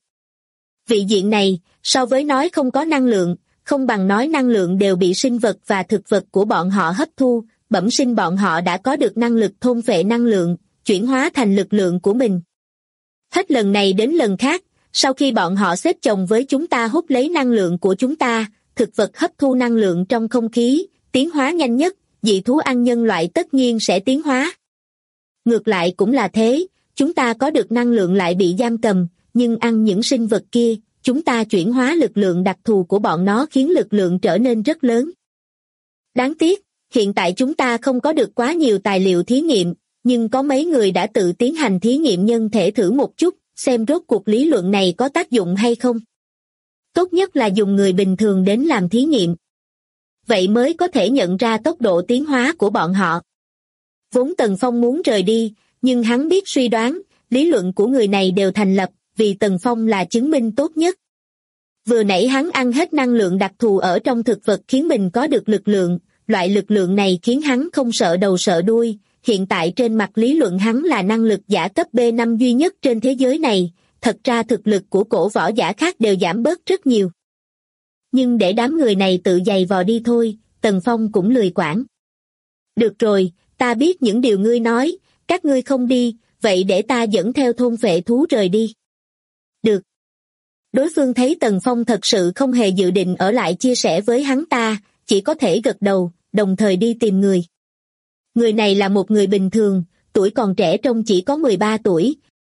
Vị diện này, so với nói không có năng lượng, không bằng nói năng lượng đều bị sinh vật và thực vật của bọn họ hấp thu, bẩm sinh bọn họ đã có được năng lực thôn phệ năng lượng, chuyển hóa thành lực lượng của mình. Hết lần này đến lần khác, sau khi bọn họ xếp chồng với chúng ta hút lấy năng lượng của chúng ta, thực vật hấp thu năng lượng trong không khí, tiến hóa nhanh nhất, dị thú ăn nhân loại tất nhiên sẽ tiến hóa. Ngược lại cũng là thế, chúng ta có được năng lượng lại bị giam cầm, nhưng ăn những sinh vật kia, chúng ta chuyển hóa lực lượng đặc thù của bọn nó khiến lực lượng trở nên rất lớn. Đáng tiếc, hiện tại chúng ta không có được quá nhiều tài liệu thí nghiệm, nhưng có mấy người đã tự tiến hành thí nghiệm nhân thể thử một chút, xem rốt cuộc lý luận này có tác dụng hay không. Tốt nhất là dùng người bình thường đến làm thí nghiệm. Vậy mới có thể nhận ra tốc độ tiến hóa của bọn họ. Vốn Tần Phong muốn rời đi, nhưng hắn biết suy đoán, lý luận của người này đều thành lập, vì Tần Phong là chứng minh tốt nhất. Vừa nãy hắn ăn hết năng lượng đặc thù ở trong thực vật khiến mình có được lực lượng, loại lực lượng này khiến hắn không sợ đầu sợ đuôi, hiện tại trên mặt lý luận hắn là năng lực giả cấp B5 duy nhất trên thế giới này, thật ra thực lực của cổ võ giả khác đều giảm bớt rất nhiều. Nhưng để đám người này tự giày vò đi thôi, Tần Phong cũng lười quản. Được rồi, ta biết những điều ngươi nói, các ngươi không đi, vậy để ta dẫn theo thôn vệ thú rời đi. Được. Đối phương thấy Tần Phong thật sự không hề dự định ở lại chia sẻ với hắn ta, chỉ có thể gật đầu, đồng thời đi tìm người. Người này là một người bình thường, tuổi còn trẻ trông chỉ có 13 tuổi.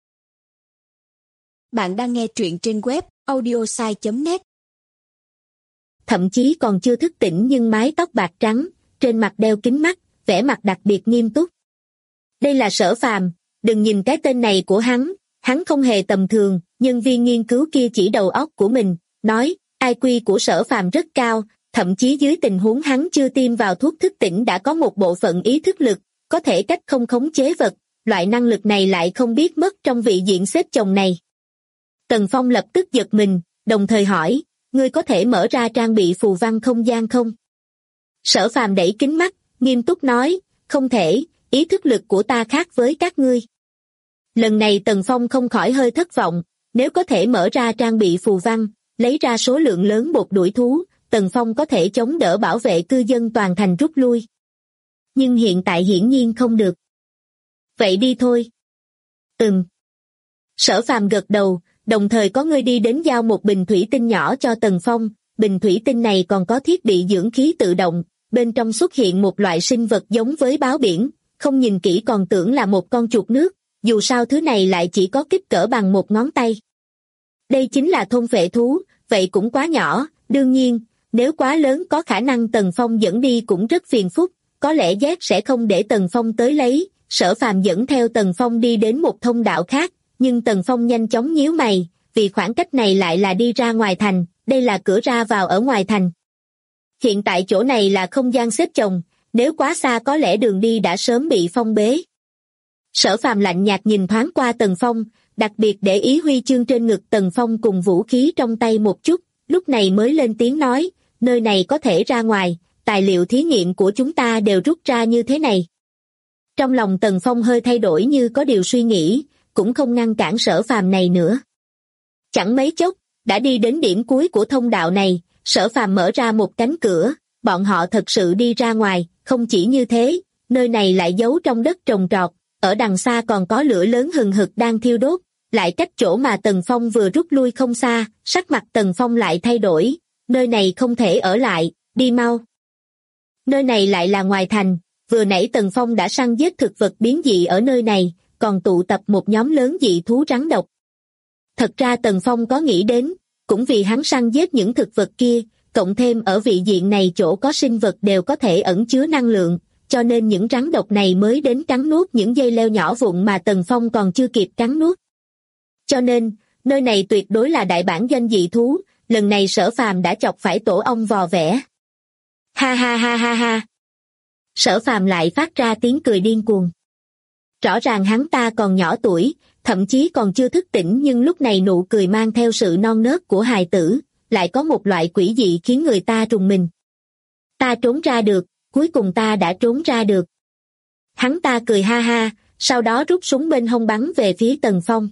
Bạn đang nghe truyện trên web audiosai.net. Thậm chí còn chưa thức tỉnh nhưng mái tóc bạc trắng, trên mặt đeo kính mắt, vẻ mặt đặc biệt nghiêm túc. Đây là Sở Phàm, đừng nhìn cái tên này của hắn không hề tầm thường, nhân viên nghiên cứu kia chỉ đầu óc của mình, nói, IQ của Sở Phàm rất cao, thậm chí dưới tình huống hắn chưa tiêm vào thuốc thức tỉnh đã có một bộ phận ý thức lực, có thể cách không khống chế vật, loại năng lực này lại không biết mất trong vị diện xếp chồng này. Tần Phong lập tức giật mình, đồng thời hỏi, ngươi có thể mở ra trang bị phù văn không gian không? Sở Phàm đẩy kính mắt, nghiêm túc nói, không thể, ý thức lực của ta khác với các ngươi. Lần này Tần Phong không khỏi hơi thất vọng, nếu có thể mở ra trang bị phù văn, lấy ra số lượng lớn bột đuổi thú, Tần Phong có thể chống đỡ bảo vệ cư dân toàn thành rút lui. Nhưng hiện tại hiển nhiên không được. Vậy đi thôi. Sở Phàm gật đầu, đồng thời có người đi đến giao một bình thủy tinh nhỏ cho Tần Phong, bình thủy tinh này còn có thiết bị dưỡng khí tự động, bên trong xuất hiện một loại sinh vật giống với báo biển, không nhìn kỹ còn tưởng là một con chuột nước, dù sao thứ này lại chỉ có kích cỡ bằng một ngón tay. Đây chính là thôn vệ thú, vậy cũng quá nhỏ, đương nhiên, nếu quá lớn có khả năng Tần Phong dẫn đi cũng rất phiền phức, có lẽ Z sẽ không để Tần Phong tới lấy, Sở Phàm dẫn theo Tần Phong đi đến một thông đạo khác, nhưng Tần Phong nhanh chóng nhíu mày, vì khoảng cách này lại là đi ra ngoài thành, đây là cửa ra vào ở ngoài thành. Hiện tại chỗ này là không gian xếp chồng, nếu quá xa có lẽ đường đi đã sớm bị phong bế. Sở Phàm lạnh nhạt nhìn thoáng qua Tần Phong, đặc biệt để ý huy chương trên ngực Tần Phong cùng vũ khí trong tay một chút, lúc này mới lên tiếng nói, nơi này có thể ra ngoài, tài liệu thí nghiệm của chúng ta đều rút ra như thế này. Trong lòng Tần Phong hơi thay đổi như có điều suy nghĩ, cũng không ngăn cản Sở Phàm này nữa. Chẳng mấy chốc, đã đi đến điểm cuối của thông đạo này, Sở Phàm mở ra một cánh cửa, bọn họ thật sự đi ra ngoài, không chỉ như thế, nơi này lại giấu trong đất trồng trọt, ở đằng xa còn có lửa lớn hừng hực đang thiêu đốt, lại cách chỗ mà Tần Phong vừa rút lui không xa, sắc mặt Tần Phong lại thay đổi, nơi này không thể ở lại, đi mau. Nơi này lại là ngoài thành, vừa nãy Tần Phong đã săn giết thực vật biến dị ở nơi này, còn tụ tập một nhóm lớn dị thú rắn độc. Thật ra Tần Phong có nghĩ đến, cũng vì hắn săn giết những thực vật kia, cộng thêm ở vị diện này chỗ có sinh vật đều có thể ẩn chứa năng lượng, cho nên những rắn độc này mới đến cắn nuốt những dây leo nhỏ vụn mà Tần Phong còn chưa kịp cắn nuốt. Cho nên, nơi này tuyệt đối là đại bản doanh dị thú, lần này Sở Phàm đã chọc phải tổ ong vò vẽ. Ha ha ha ha ha. Sở Phàm lại phát ra tiếng cười điên cuồng. Rõ ràng hắn ta còn nhỏ tuổi, thậm chí còn chưa thức tỉnh nhưng lúc này nụ cười mang theo sự non nớt của hài tử, lại có một loại quỷ dị khiến người ta rùng mình. Ta trốn ra được, cuối cùng ta đã trốn ra được. Hắn ta cười ha ha, sau đó rút súng bên hông bắn về phía Tần Phong.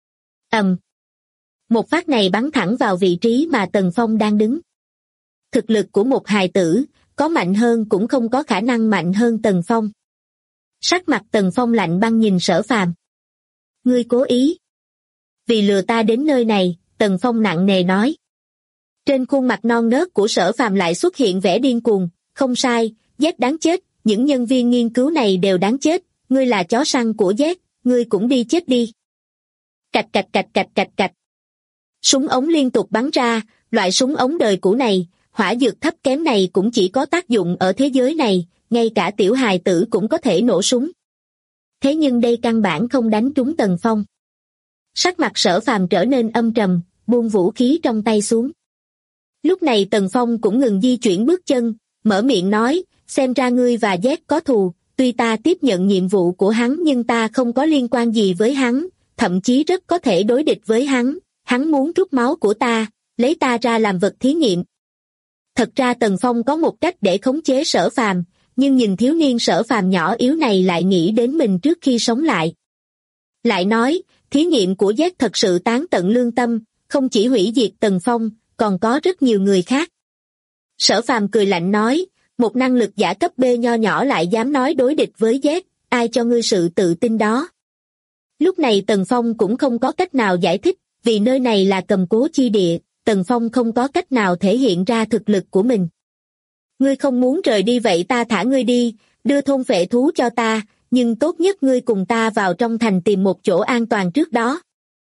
Một phát này bắn thẳng vào vị trí mà Tần Phong đang đứng. Thực lực của một hài tử, có mạnh hơn cũng không có khả năng mạnh hơn Tần Phong. Sắc mặt Tần Phong lạnh băng nhìn Sở Phàm. Ngươi cố ý. Vì lừa ta đến nơi này, Tần Phong nặng nề nói. Trên khuôn mặt non nớt của Sở Phàm lại xuất hiện vẻ điên cuồng. Không sai, Z đáng chết, những nhân viên nghiên cứu này đều đáng chết, ngươi là chó săn của Z, ngươi cũng đi chết đi. Cạch cạch cạch cạch cạch cạch. Súng ống liên tục bắn ra, loại súng ống đời cũ này, hỏa dược thấp kém này cũng chỉ có tác dụng ở thế giới này, ngay cả tiểu hài tử cũng có thể nổ súng. Thế nhưng đây căn bản không đánh trúng Tần Phong. Sắc mặt Sở Phàm trở nên âm trầm, buông vũ khí trong tay xuống. Lúc này Tần Phong cũng ngừng di chuyển bước chân, mở miệng nói, xem ra ngươi và Z có thù, tuy ta tiếp nhận nhiệm vụ của hắn nhưng ta không có liên quan gì với hắn, thậm chí rất có thể đối địch với hắn muốn rút máu của ta, lấy ta ra làm vật thí nghiệm. Thật ra Tần Phong có một cách để khống chế Sở Phàm, nhưng nhìn thiếu niên Sở Phàm nhỏ yếu này lại nghĩ đến mình trước khi sống lại. Lại nói, thí nghiệm của Z thật sự tán tận lương tâm, không chỉ hủy diệt Tần Phong, còn có rất nhiều người khác. Sở Phàm cười lạnh nói, một năng lực giả cấp B nho nhỏ lại dám nói đối địch với Z, ai cho ngươi sự tự tin đó. Lúc này Tần Phong cũng không có cách nào giải thích, vì nơi này là cầm cố chi địa, Tần Phong không có cách nào thể hiện ra thực lực của mình. Ngươi không muốn rời đi vậy ta thả ngươi đi, đưa thôn vệ thú cho ta, nhưng tốt nhất ngươi cùng ta vào trong thành tìm một chỗ an toàn trước đó.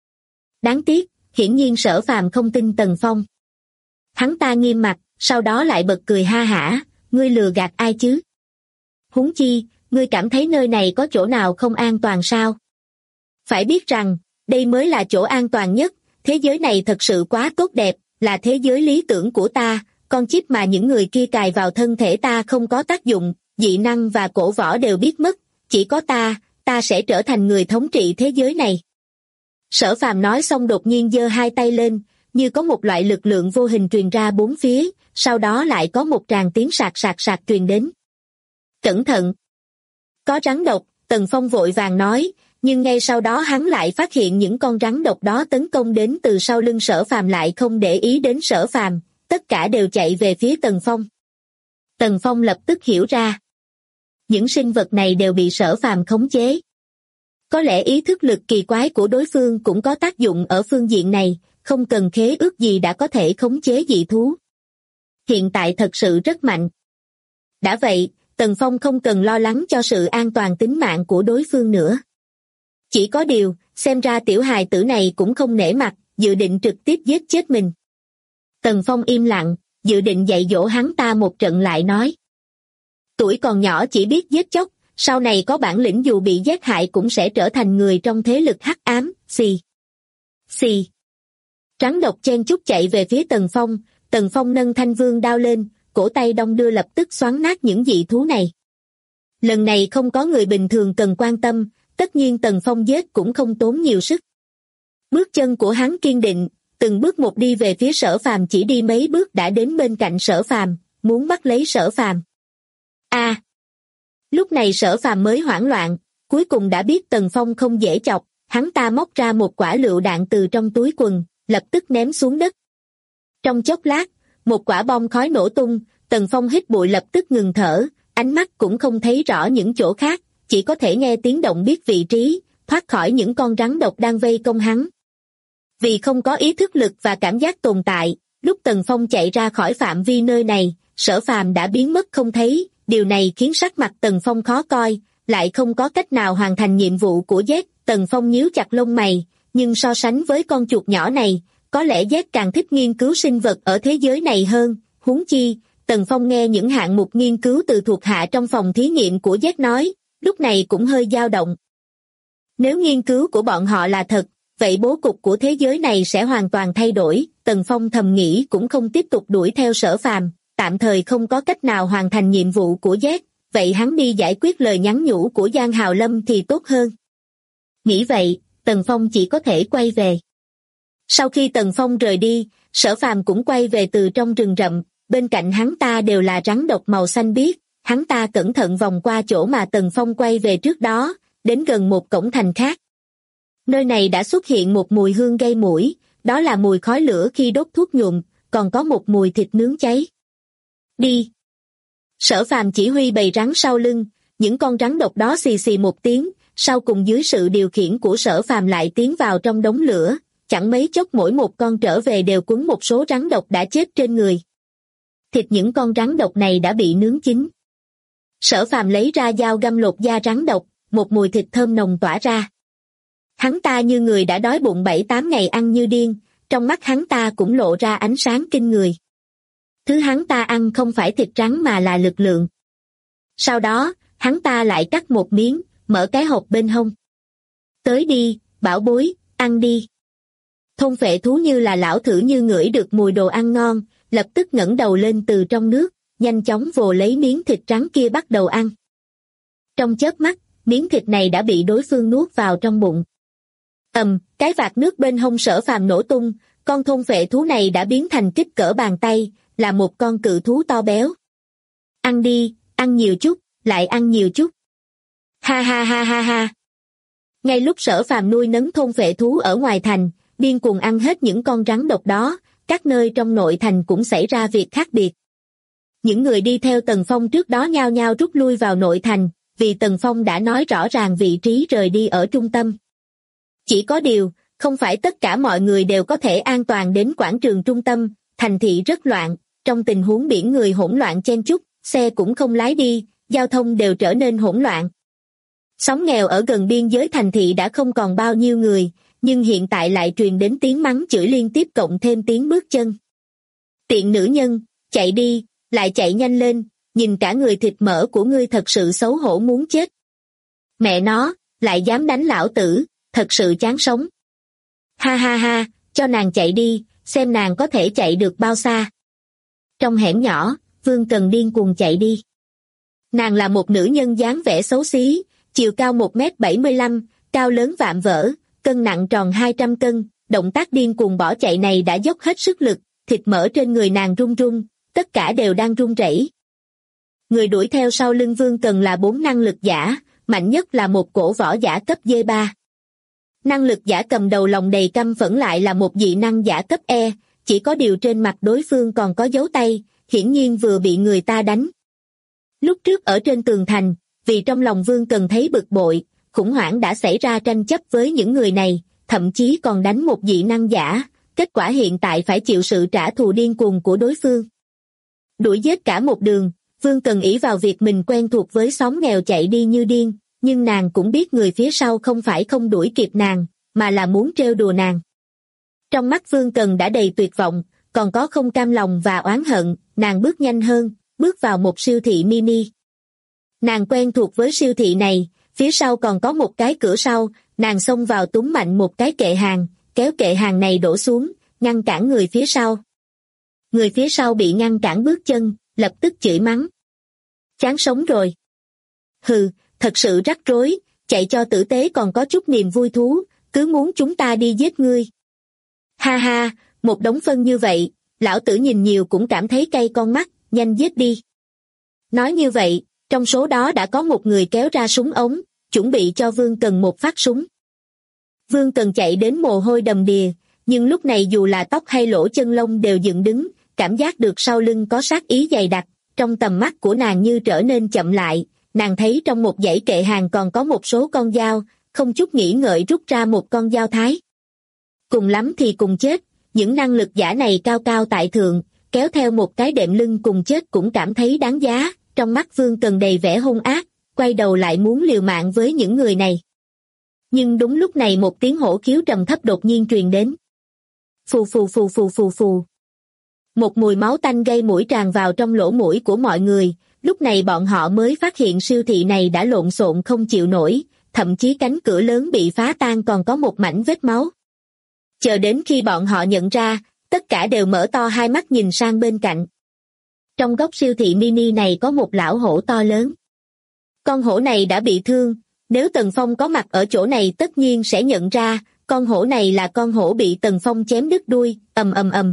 Đáng tiếc, hiển nhiên Sở Phàm không tin Tần Phong. Hắn ta nghiêm mặt, sau đó lại bật cười ha hả, ngươi lừa gạt ai chứ? Huống chi, ngươi cảm thấy nơi này có chỗ nào không an toàn sao? Phải biết rằng, đây mới là chỗ an toàn nhất, thế giới này thật sự quá tốt đẹp, là thế giới lý tưởng của ta, con chip mà những người kia cài vào thân thể ta không có tác dụng, dị năng và cổ võ đều biết mất, chỉ có ta sẽ trở thành người thống trị thế giới này. Sở Phàm nói xong đột nhiên giơ hai tay lên, như có một loại lực lượng vô hình truyền ra bốn phía, sau đó lại có một tràng tiếng sạc sạc sạc truyền đến. Cẩn thận! Có rắn độc, Tần Phong vội vàng nói, nhưng ngay sau đó hắn lại phát hiện những con rắn độc đó tấn công đến từ sau lưng Sở Phàm lại không để ý đến Sở Phàm, tất cả đều chạy về phía Tần Phong. Tần Phong lập tức hiểu ra. Những sinh vật này đều bị Sở Phàm khống chế. Có lẽ ý thức lực kỳ quái của đối phương cũng có tác dụng ở phương diện này, không cần khế ước gì đã có thể khống chế dị thú. Hiện tại thật sự rất mạnh. Đã vậy, Tần Phong không cần lo lắng cho sự an toàn tính mạng của đối phương nữa. Chỉ có điều, xem ra tiểu hài tử này cũng không nể mặt, dự định trực tiếp giết chết mình. Tần Phong im lặng, dự định dạy dỗ hắn ta một trận lại nói. Tuổi còn nhỏ chỉ biết giết chóc, sau này có bản lĩnh dù bị giết hại cũng sẽ trở thành người trong thế lực hắc ám, xì. Xì. Rắn độc chen chúc chạy về phía Tần Phong nâng thanh vương đao lên, cổ tay đong đưa lập tức xoắn nát những dị thú này. Lần này không có người bình thường cần quan tâm, tất nhiên Tần Phong giết cũng không tốn nhiều sức. Bước chân của hắn kiên định, từng bước một đi về phía Sở Phàm, chỉ đi mấy bước đã đến bên cạnh Sở Phàm, muốn bắt lấy Sở Phàm. Lúc này Sở Phàm mới hoảng loạn, cuối cùng đã biết Tần Phong không dễ chọc, hắn ta móc ra một quả lựu đạn từ trong túi quần, lập tức ném xuống đất. Trong chốc lát, một quả bom khói nổ tung, Tần Phong hít bụi lập tức ngừng thở, ánh mắt cũng không thấy rõ những chỗ khác, chỉ có thể nghe tiếng động biết vị trí, thoát khỏi những con rắn độc đang vây công hắn. Vì không có ý thức lực và cảm giác tồn tại, lúc Tần Phong chạy ra khỏi phạm vi nơi này, Sở Phàm đã biến mất không thấy, điều này khiến sắc mặt Tần Phong khó coi, lại không có cách nào hoàn thành nhiệm vụ của Z. Tần Phong nhíu chặt lông mày, nhưng so sánh với con chuột nhỏ này, có lẽ Z càng thích nghiên cứu sinh vật ở thế giới này hơn, huống chi, Tần Phong nghe những hạng mục nghiên cứu từ thuộc hạ trong phòng thí nghiệm của Z nói, lúc này cũng hơi dao động. Nếu nghiên cứu của bọn họ là thật, vậy bố cục của thế giới này sẽ hoàn toàn thay đổi, Tần Phong thầm nghĩ cũng không tiếp tục đuổi theo Sở Phàm, tạm thời không có cách nào hoàn thành nhiệm vụ của Z, vậy hắn đi giải quyết lời nhắn nhủ của Giang Hào Lâm thì tốt hơn. Nghĩ vậy, Tần Phong chỉ có thể quay về. Sau khi Tần Phong rời đi, Sở Phàm cũng quay về từ trong rừng rậm, bên cạnh hắn ta đều là rắn độc màu xanh biếc, hắn ta cẩn thận vòng qua chỗ mà Tần Phong quay về trước đó, đến gần một cổng thành khác. Nơi này đã xuất hiện một mùi hương gây mũi, đó là mùi khói lửa khi đốt thuốc nhuộm, còn có một mùi thịt nướng cháy. Đi! Sở Phàm chỉ huy bầy rắn sau lưng, những con rắn độc đó xì xì một tiếng, sau cùng dưới sự điều khiển của Sở Phàm lại tiến vào trong đống lửa, chẳng mấy chốc mỗi một con trở về đều quấn một số rắn độc đã chết trên người. Thịt những con rắn độc này đã bị nướng chín. Sở Phàm lấy ra dao găm lột da rắn độc, một mùi thịt thơm nồng tỏa ra. Hắn ta như người đã đói bụng 7-8 ngày ăn như điên, trong mắt hắn ta cũng lộ ra ánh sáng kinh người. Thứ hắn ta ăn không phải thịt rắn mà là lực lượng. Sau đó, hắn ta lại cắt một miếng, mở cái hộp bên hông. Tới đi, bảo bối, ăn đi. Thôn phệ thú như là lão thử như ngửi được mùi đồ ăn ngon, lập tức ngẩng đầu lên từ trong nước, nhanh chóng vồ lấy miếng thịt rắn kia bắt đầu ăn. Trong chớp mắt, miếng thịt này đã bị đối phương nuốt vào trong bụng. Cái vạt nước bên hông Sở Phàm nổ tung, con thôn phệ thú này đã biến thành kích cỡ bàn tay, là một con cự thú to béo. Ăn đi, ăn nhiều chút, lại ăn nhiều chút. Ha ha ha ha ha. Ngay lúc Sở Phàm nuôi nấng thôn phệ thú ở ngoài thành, điên cuồng ăn hết những con rắn độc đó, các nơi trong nội thành cũng xảy ra việc khác biệt. Những người đi theo Tần Phong trước đó nhao nhao rút lui vào nội thành, vì Tần Phong đã nói rõ ràng vị trí rời đi ở trung tâm. Chỉ có điều, không phải tất cả mọi người đều có thể an toàn đến quảng trường trung tâm, thành thị rất loạn, trong tình huống biển người hỗn loạn chen chúc, xe cũng không lái đi, giao thông đều trở nên hỗn loạn. Xóm nghèo ở gần biên giới thành thị đã không còn bao nhiêu người, nhưng hiện tại lại truyền đến tiếng mắng chửi liên tiếp cộng thêm tiếng bước chân. Tiện nữ nhân, chạy đi, lại chạy nhanh lên, nhìn cả người thịt mỡ của ngươi thật sự xấu hổ muốn chết. Mẹ nó, lại dám đánh lão tử, thật sự chán sống. Ha ha ha, cho nàng chạy đi, xem nàng có thể chạy được bao xa. Trong hẻm nhỏ, Vương Cần điên cuồng chạy đi. Nàng là một nữ nhân dáng vẻ xấu xí, chiều cao 1m75, cao lớn vạm vỡ, cân nặng tròn 200 cân, động tác điên cuồng bỏ chạy này đã dốc hết sức lực, thịt mỡ trên người nàng run run, tất cả đều đang run rẩy. Người đuổi theo sau lưng Vương Cần là 4 năng lực giả, mạnh nhất là một cổ võ giả cấp D3. Năng lực giả cầm đầu lòng đầy căm phẫn lại là một dị năng giả cấp E, chỉ có điều trên mặt đối phương còn có dấu tay, hiển nhiên vừa bị người ta đánh. Lúc trước ở trên tường thành, vì trong lòng Vương Cần thấy bực bội, khủng hoảng đã xảy ra tranh chấp với những người này, thậm chí còn đánh một dị năng giả, kết quả hiện tại phải chịu sự trả thù điên cuồng của đối phương. Đuổi giết cả một đường, Vương Cần ỷ vào việc mình quen thuộc với xóm nghèo chạy đi như điên, nhưng nàng cũng biết người phía sau không phải không đuổi kịp nàng, mà là muốn trêu đùa nàng. Trong mắt Vương Cần đã đầy tuyệt vọng, còn có không cam lòng và oán hận, nàng bước nhanh hơn, bước vào một siêu thị mini. Nàng quen thuộc với siêu thị này, phía sau còn có một cái cửa sau, nàng xông vào túm mạnh một cái kệ hàng, kéo kệ hàng này đổ xuống, ngăn cản người phía sau. Người phía sau bị ngăn cản bước chân, lập tức chửi mắng. Chán sống rồi. Hừ, thật sự rắc rối, chạy cho tử tế còn có chút niềm vui thú, cứ muốn chúng ta đi giết ngươi. Ha ha, một đống phân như vậy, lão tử nhìn nhiều cũng cảm thấy cay con mắt, nhanh giết đi. Nói như vậy, trong số đó đã có một người kéo ra súng ống, chuẩn bị cho Vương Cần một phát súng. Vương Cần chạy đến mồ hôi đầm đìa, nhưng lúc này dù là tóc hay lỗ chân lông đều dựng đứng, cảm giác được sau lưng có sát ý dày đặc, trong tầm mắt của nàng như trở nên chậm lại, nàng thấy trong một dãy kệ hàng còn có một số con dao, không chút nghĩ ngợi rút ra một con dao thái. Cùng lắm thì cùng chết, những năng lực giả này cao cao tại thượng, kéo theo một cái đệm lưng cùng chết cũng cảm thấy đáng giá, trong mắt Vương Cần đầy vẻ hung ác, quay đầu lại muốn liều mạng với những người này. Nhưng đúng lúc này một tiếng hổ khiếu trầm thấp đột nhiên truyền đến. Phù phù phù phù phù phù. Một mùi máu tanh gây mũi tràn vào trong lỗ mũi của mọi người, lúc này bọn họ mới phát hiện siêu thị này đã lộn xộn không chịu nổi, thậm chí cánh cửa lớn bị phá tan còn có một mảnh vết máu. Chờ đến khi bọn họ nhận ra, tất cả đều mở to hai mắt nhìn sang bên cạnh. Trong góc siêu thị mini này có một lão hổ to lớn. Con hổ này đã bị thương, nếu Tần Phong có mặt ở chỗ này tất nhiên sẽ nhận ra, con hổ này là con hổ bị Tần Phong chém đứt đuôi, ầm ầm ầm.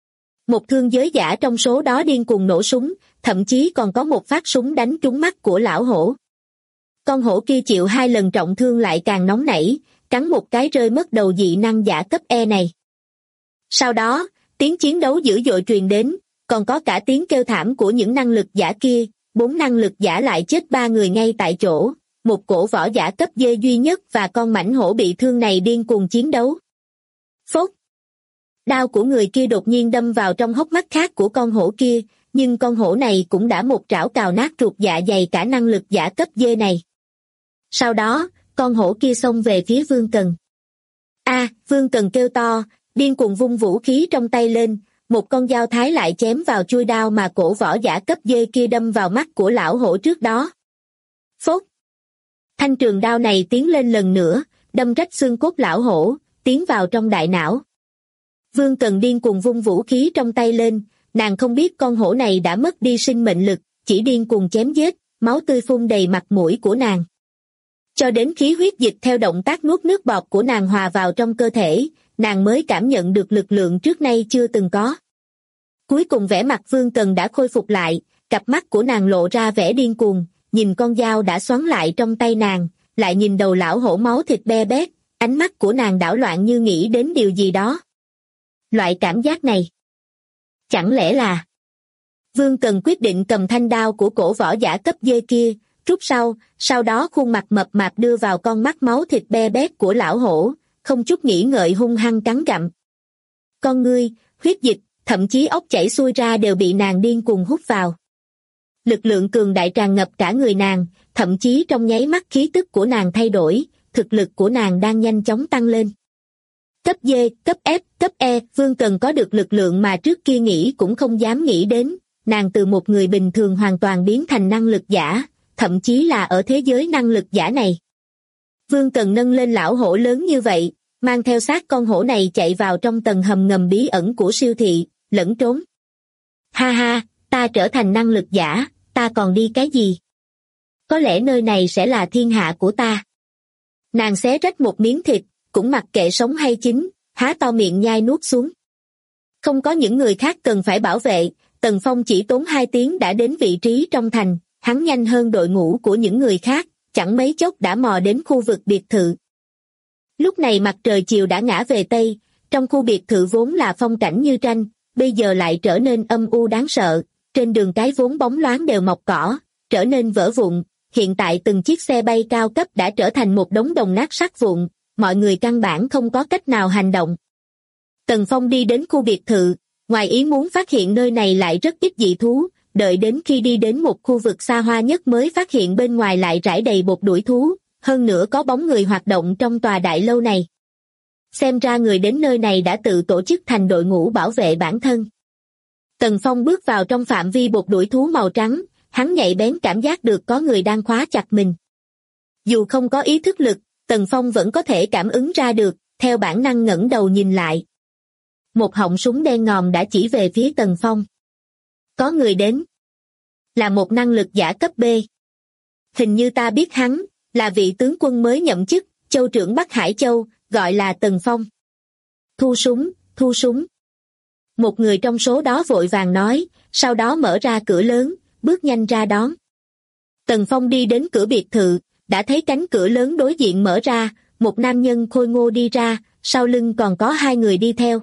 Một thương giới giả trong số đó điên cuồng nổ súng, thậm chí còn có một phát súng đánh trúng mắt của lão hổ. Con hổ kia chịu 2 lần trọng thương lại càng nóng nảy, cắn một cái rơi mất đầu dị năng giả cấp E này. Sau đó, tiếng chiến đấu dữ dội truyền đến, còn có cả tiếng kêu thảm của những năng lực giả kia, 4 năng lực giả lại chết 3 người ngay tại chỗ, một cổ võ giả cấp D duy nhất và con mãnh hổ bị thương này điên cuồng chiến đấu. Phốt! Đao của người kia đột nhiên đâm vào trong hốc mắt khác của con hổ kia, nhưng con hổ này cũng đã một trảo cào nát ruột dạ dày cả năng lực giả cấp D này. Sau đó, con hổ kia xông về phía Vương Cần. Vương Cần kêu to, điên cuồng vung vũ khí trong tay lên, một con dao thái lại chém vào chuôi đao mà cổ võ giả cấp D kia đâm vào mắt của lão hổ trước đó. Phốt! Thanh trường đao này tiến lên lần nữa, đâm rách xương cốt lão hổ, tiến vào trong đại não. Vương Cần điên cuồng vung vũ khí trong tay lên, nàng không biết con hổ này đã mất đi sinh mệnh lực, chỉ điên cuồng chém giết, máu tươi phun đầy mặt mũi của nàng. Cho đến khí huyết dịch theo động tác nuốt nước bọt của nàng hòa vào trong cơ thể, nàng mới cảm nhận được lực lượng trước nay chưa từng có. Cuối cùng vẻ mặt Vương Cần đã khôi phục lại, cặp mắt của nàng lộ ra vẻ điên cuồng, nhìn con dao đã xoắn lại trong tay nàng, lại nhìn đầu lão hổ máu thịt be bét, ánh mắt của nàng đảo loạn như nghĩ đến điều gì đó. Loại cảm giác này, chẳng lẽ là... Vương Cần quyết định cầm thanh đao của cổ võ giả cấp D kia, rút sau đó khuôn mặt mập mạp đưa vào con mắt máu thịt be bét của lão hổ, không chút nghĩ ngợi hung hăng cắn gặm. Con ngươi, huyết dịch, thậm chí óc chảy xuôi ra đều bị nàng điên cuồng hút vào. Lực lượng cường đại tràn ngập cả người nàng, thậm chí trong nháy mắt khí tức của nàng thay đổi, thực lực của nàng đang nhanh chóng tăng lên. Cấp D, cấp F, cấp E, Vương Cần có được lực lượng mà trước kia nghĩ cũng không dám nghĩ đến, nàng từ một người bình thường hoàn toàn biến thành năng lực giả, thậm chí là ở thế giới năng lực giả này. Vương Cần nâng lên lão hổ lớn như vậy, mang theo xác con hổ này chạy vào trong tầng hầm ngầm bí ẩn của siêu thị, lẫn trốn. Ha ha, ta trở thành năng lực giả, ta còn đi cái gì? Có lẽ nơi này sẽ là thiên hạ của ta. Nàng xé rách một miếng thịt, cũng mặc kệ sống hay chín, há to miệng nhai nuốt xuống. Không có những người khác cần phải bảo vệ, Tần Phong chỉ tốn 2 tiếng đã đến vị trí trong thành, hắn nhanh hơn đội ngũ của những người khác, chẳng mấy chốc đã mò đến khu vực biệt thự. Lúc này mặt trời chiều đã ngã về Tây, trong khu biệt thự vốn là phong cảnh như tranh, bây giờ lại trở nên âm u đáng sợ, trên đường cái vốn bóng loáng đều mọc cỏ, trở nên vỡ vụn, hiện tại từng chiếc xe bay cao cấp đã trở thành một đống đồng nát sắt vụn, mọi người căn bản không có cách nào hành động. Tần Phong đi đến khu biệt thự, ngoài ý muốn phát hiện nơi này lại rất ít dị thú, đợi đến khi đi đến một khu vực xa hoa nhất mới phát hiện bên ngoài lại rải đầy bột đuổi thú, hơn nữa có bóng người hoạt động trong tòa đại lâu này. Xem ra người đến nơi này đã tự tổ chức thành đội ngũ bảo vệ bản thân. Tần Phong bước vào trong phạm vi bột đuổi thú màu trắng, hắn nhạy bén cảm giác được có người đang khóa chặt mình. Dù không có ý thức lực, Tần Phong vẫn có thể cảm ứng ra được, theo bản năng ngẩng đầu nhìn lại. Một họng súng đen ngòm đã chỉ về phía Tần Phong. Có người đến. Là một năng lực giả cấp B. Hình như ta biết hắn, là vị tướng quân mới nhậm chức, châu trưởng Bắc Hải Châu, gọi là Tần Phong. Thu súng, thu súng. Một người trong số đó vội vàng nói, sau đó mở ra cửa lớn, bước nhanh ra đón. Tần Phong đi đến cửa biệt thự, đã thấy cánh cửa lớn đối diện mở ra, một nam nhân khôi ngô đi ra, sau lưng còn có 2 người đi theo.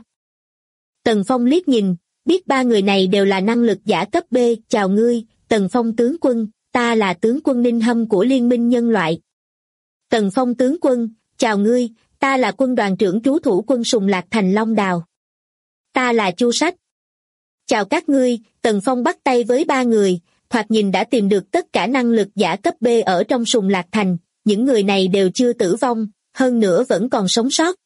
Tần Phong liếc nhìn, biết 3 người này đều là năng lực giả cấp B, chào ngươi, Tần Phong tướng quân, ta là tướng quân Ninh Hâm của Liên minh Nhân loại. Tần Phong tướng quân, chào ngươi, ta là quân đoàn trưởng trú thủ quân Sùng Lạc Thành Long Đào. Ta là Chu Sách. Chào các ngươi, Tần Phong bắt tay với 3 người, thoạt nhìn đã tìm được tất cả năng lực giả cấp B ở trong Sùng Lạc Thành, những người này đều chưa tử vong, hơn nữa vẫn còn sống sót.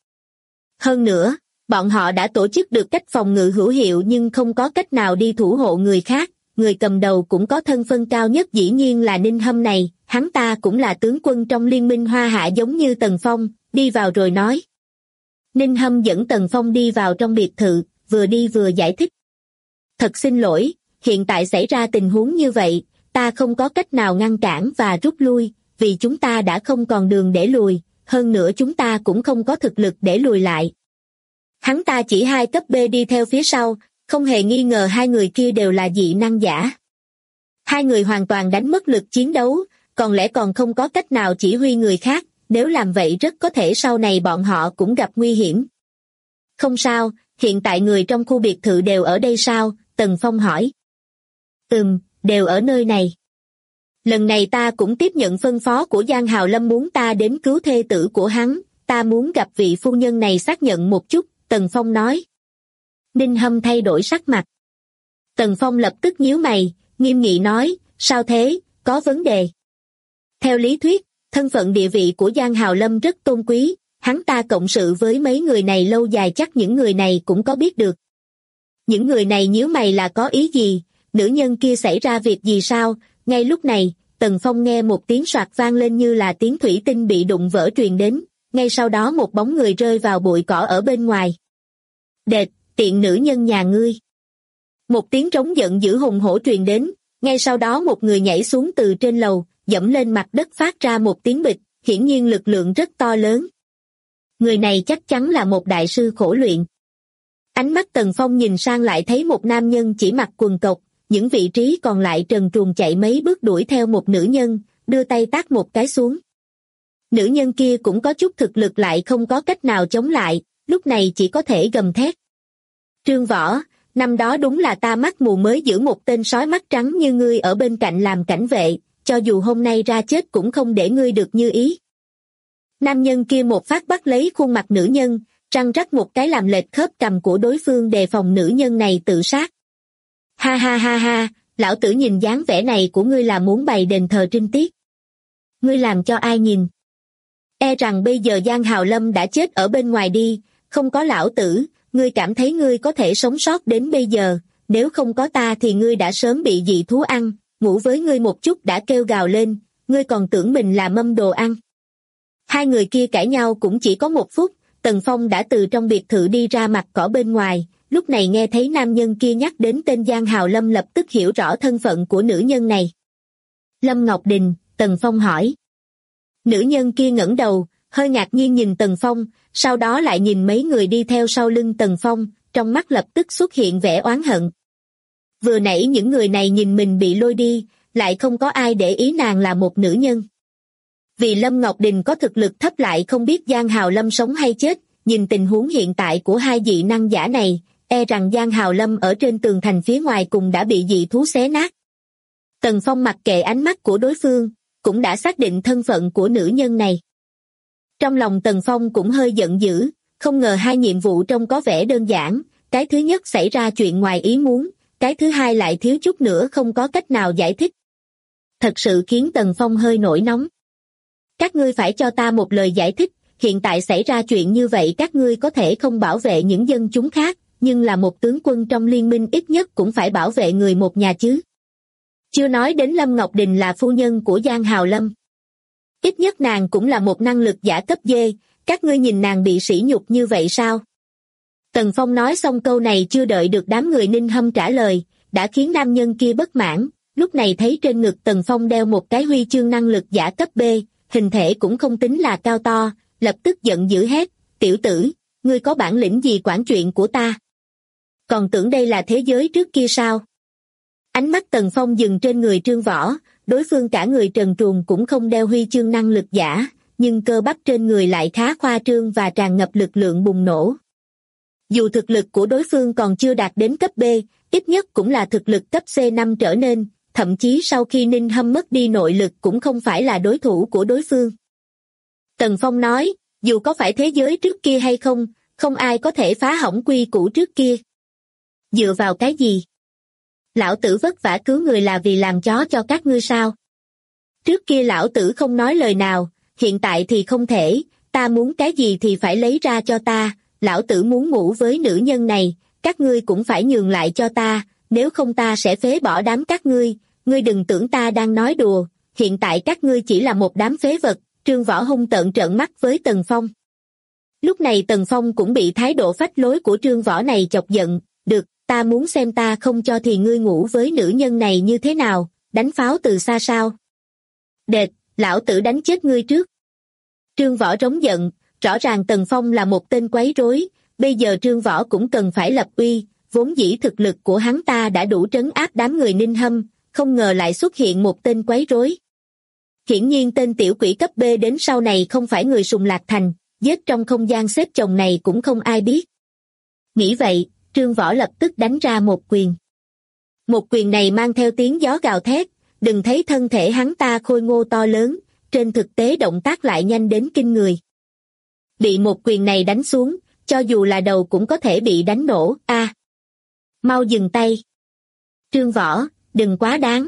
Hơn nữa, bọn họ đã tổ chức được cách phòng ngự hữu hiệu nhưng không có cách nào đi thủ hộ người khác, người cầm đầu cũng có thân phân cao nhất dĩ nhiên là Ninh Hâm này, hắn ta cũng là tướng quân trong Liên minh Hoa Hạ giống như Tần Phong, đi vào rồi nói. Ninh Hâm dẫn Tần Phong đi vào trong biệt thự, vừa đi vừa giải thích. Thật xin lỗi, hiện tại xảy ra tình huống như vậy, ta không có cách nào ngăn cản và rút lui, vì chúng ta đã không còn đường để lùi, hơn nữa chúng ta cũng không có thực lực để lùi lại. Hắn ta chỉ 2 cấp B đi theo phía sau, không hề nghi ngờ 2 người kia đều là dị năng giả. 2 người hoàn toàn đánh mất lực chiến đấu, còn lẽ còn không có cách nào chỉ huy người khác, nếu làm vậy rất có thể sau này bọn họ cũng gặp nguy hiểm. Không sao, hiện tại người trong khu biệt thự đều ở đây sao? Tần Phong hỏi. Đều ở nơi này. Lần này ta cũng tiếp nhận phân phó của Giang Hào Lâm muốn ta đến cứu thê tử của hắn, ta muốn gặp vị phu nhân này xác nhận một chút, Tần Phong nói. Ninh Hâm thay đổi sắc mặt. Tần Phong lập tức nhíu mày, nghiêm nghị nói, sao thế, có vấn đề. Theo lý thuyết, thân phận địa vị của Giang Hào Lâm rất tôn quý, hắn ta cộng sự với mấy người này lâu dài chắc những người này cũng có biết được. Những người này nhíu mày là có ý gì, nữ nhân kia xảy ra việc gì sao? Ngay lúc này, Tần Phong nghe một tiếng soạt vang lên như là tiếng thủy tinh bị đụng vỡ truyền đến, ngay sau đó một bóng người rơi vào bụi cỏ ở bên ngoài. Đệt, tiện nữ nhân nhà ngươi. Một tiếng trống giận dữ hùng hổ truyền đến, ngay sau đó một người nhảy xuống từ trên lầu, dẫm lên mặt đất phát ra một tiếng bịch, hiển nhiên lực lượng rất to lớn. Người này chắc chắn là một đại sư khổ luyện. Ánh mắt Tần Phong nhìn sang lại thấy một nam nhân chỉ mặc quần cộc, những vị trí còn lại trần truồng chạy mấy bước đuổi theo một nữ nhân, đưa tay tát một cái xuống. Nữ nhân kia cũng có chút thực lực lại không có cách nào chống lại, lúc này chỉ có thể gầm thét. Trương Võ, năm đó đúng là ta mắt mù mới giữ một tên sói mắt trắng như ngươi ở bên cạnh làm cảnh vệ, cho dù hôm nay ra chết cũng không để ngươi được như ý. Nam nhân kia một phát bắt lấy khuôn mặt nữ nhân, răng rắc một cái làm lệch khớp cằm của đối phương đề phòng nữ nhân này tự sát. Ha ha ha ha, lão tử nhìn dáng vẻ này của ngươi là muốn bày đền thờ trinh tiết. Ngươi làm cho ai nhìn? E rằng bây giờ Giang Hào Lâm đã chết ở bên ngoài đi, không có lão tử, ngươi cảm thấy ngươi có thể sống sót đến bây giờ, nếu không có ta thì ngươi đã sớm bị dị thú ăn, ngủ với ngươi một chút đã kêu gào lên, ngươi còn tưởng mình là mâm đồ ăn. Hai người kia cãi nhau cũng chỉ có 1 phút, Tần Phong đã từ trong biệt thự đi ra mặt cỏ bên ngoài, lúc này nghe thấy nam nhân kia nhắc đến tên Giang Hào Lâm lập tức hiểu rõ thân phận của nữ nhân này. Lâm Ngọc Đình, Tần Phong hỏi. Nữ nhân kia ngẩng đầu, hơi ngạc nhiên nhìn Tần Phong, sau đó lại nhìn mấy người đi theo sau lưng Tần Phong, trong mắt lập tức xuất hiện vẻ oán hận. Vừa nãy những người này nhìn mình bị lôi đi, lại không có ai để ý nàng là một nữ nhân. Vì Lâm Ngọc Đình có thực lực thấp lại không biết Giang Hào Lâm sống hay chết, nhìn tình huống hiện tại của hai dị năng giả này, e rằng Giang Hào Lâm ở trên tường thành phía ngoài cùng đã bị dị thú xé nát. Tần Phong mặc kệ ánh mắt của đối phương, cũng đã xác định thân phận của nữ nhân này. Trong lòng Tần Phong cũng hơi giận dữ, không ngờ hai nhiệm vụ trông có vẻ đơn giản, cái thứ nhất xảy ra chuyện ngoài ý muốn, cái thứ hai lại thiếu chút nữa không có cách nào giải thích. Thật sự khiến Tần Phong hơi nổi nóng. Các ngươi phải cho ta một lời giải thích, hiện tại xảy ra chuyện như vậy các ngươi có thể không bảo vệ những dân chúng khác, nhưng là một tướng quân trong liên minh ít nhất cũng phải bảo vệ người một nhà chứ. Chưa nói đến Lâm Ngọc Đình là phu nhân của Giang Hào Lâm. Ít nhất nàng cũng là một năng lực giả cấp D, các ngươi nhìn nàng bị sỉ nhục như vậy sao? Tần Phong nói xong câu này chưa đợi được đám người Ninh Hâm trả lời, đã khiến nam nhân kia bất mãn, lúc này thấy trên ngực Tần Phong đeo một cái huy chương năng lực giả cấp B, hình thể cũng không tính là cao to, lập tức giận dữ hét, tiểu tử, ngươi có bản lĩnh gì quản chuyện của ta? Còn tưởng đây là thế giới trước kia sao? Ánh mắt Tần Phong dừng trên người Trương Võ, đối phương cả người trần truồng cũng không đeo huy chương năng lực giả, nhưng cơ bắp trên người lại khá khoa trương và tràn ngập lực lượng bùng nổ. Dù thực lực của đối phương còn chưa đạt đến cấp B, ít nhất cũng là thực lực cấp C5 trở nên, thậm chí sau khi Ninh Hâm mất đi nội lực cũng không phải là đối thủ của đối phương. Tần Phong nói, dù có phải thế giới trước kia hay không, không ai có thể phá hỏng quy củ trước kia. Dựa vào cái gì? Lão tử vất vả cứu người là vì làm chó cho các ngươi sao? Trước kia lão tử không nói lời nào, hiện tại thì không thể, ta muốn cái gì thì phải lấy ra cho ta, lão tử muốn ngủ với nữ nhân này, các ngươi cũng phải nhường lại cho ta, nếu không ta sẽ phế bỏ đám các ngươi đừng tưởng ta đang nói đùa, hiện tại các ngươi chỉ là một đám phế vật, Trương Võ hung tợn trợn mắt với Tần Phong. Lúc này Tần Phong cũng bị thái độ phách lối của Trương Võ này chọc giận, được, ta muốn xem ta không cho thì ngươi ngủ với nữ nhân này như thế nào, đánh pháo từ xa sao? Đệt, lão tử đánh chết ngươi trước. Trương Võ trống giận, rõ ràng Tần Phong là một tên quấy rối, bây giờ Trương Võ cũng cần phải lập uy, vốn dĩ thực lực của hắn ta đã đủ trấn áp đám người Ninh Hâm, không ngờ lại xuất hiện một tên quấy rối. Hiển nhiên tên tiểu quỷ cấp B đến sau này không phải người Sùng Lạc Thành, giết trong không gian xếp chồng này cũng không ai biết. Nghĩ vậy, Trương Võ lập tức đánh ra một quyền. Một quyền này mang theo tiếng gió gào thét, đừng thấy thân thể hắn ta khôi ngô to lớn, trên thực tế động tác lại nhanh đến kinh người. Bị một quyền này đánh xuống, cho dù là đầu cũng có thể bị đánh nổ. A, mau dừng tay. Trương Võ, đừng quá đáng.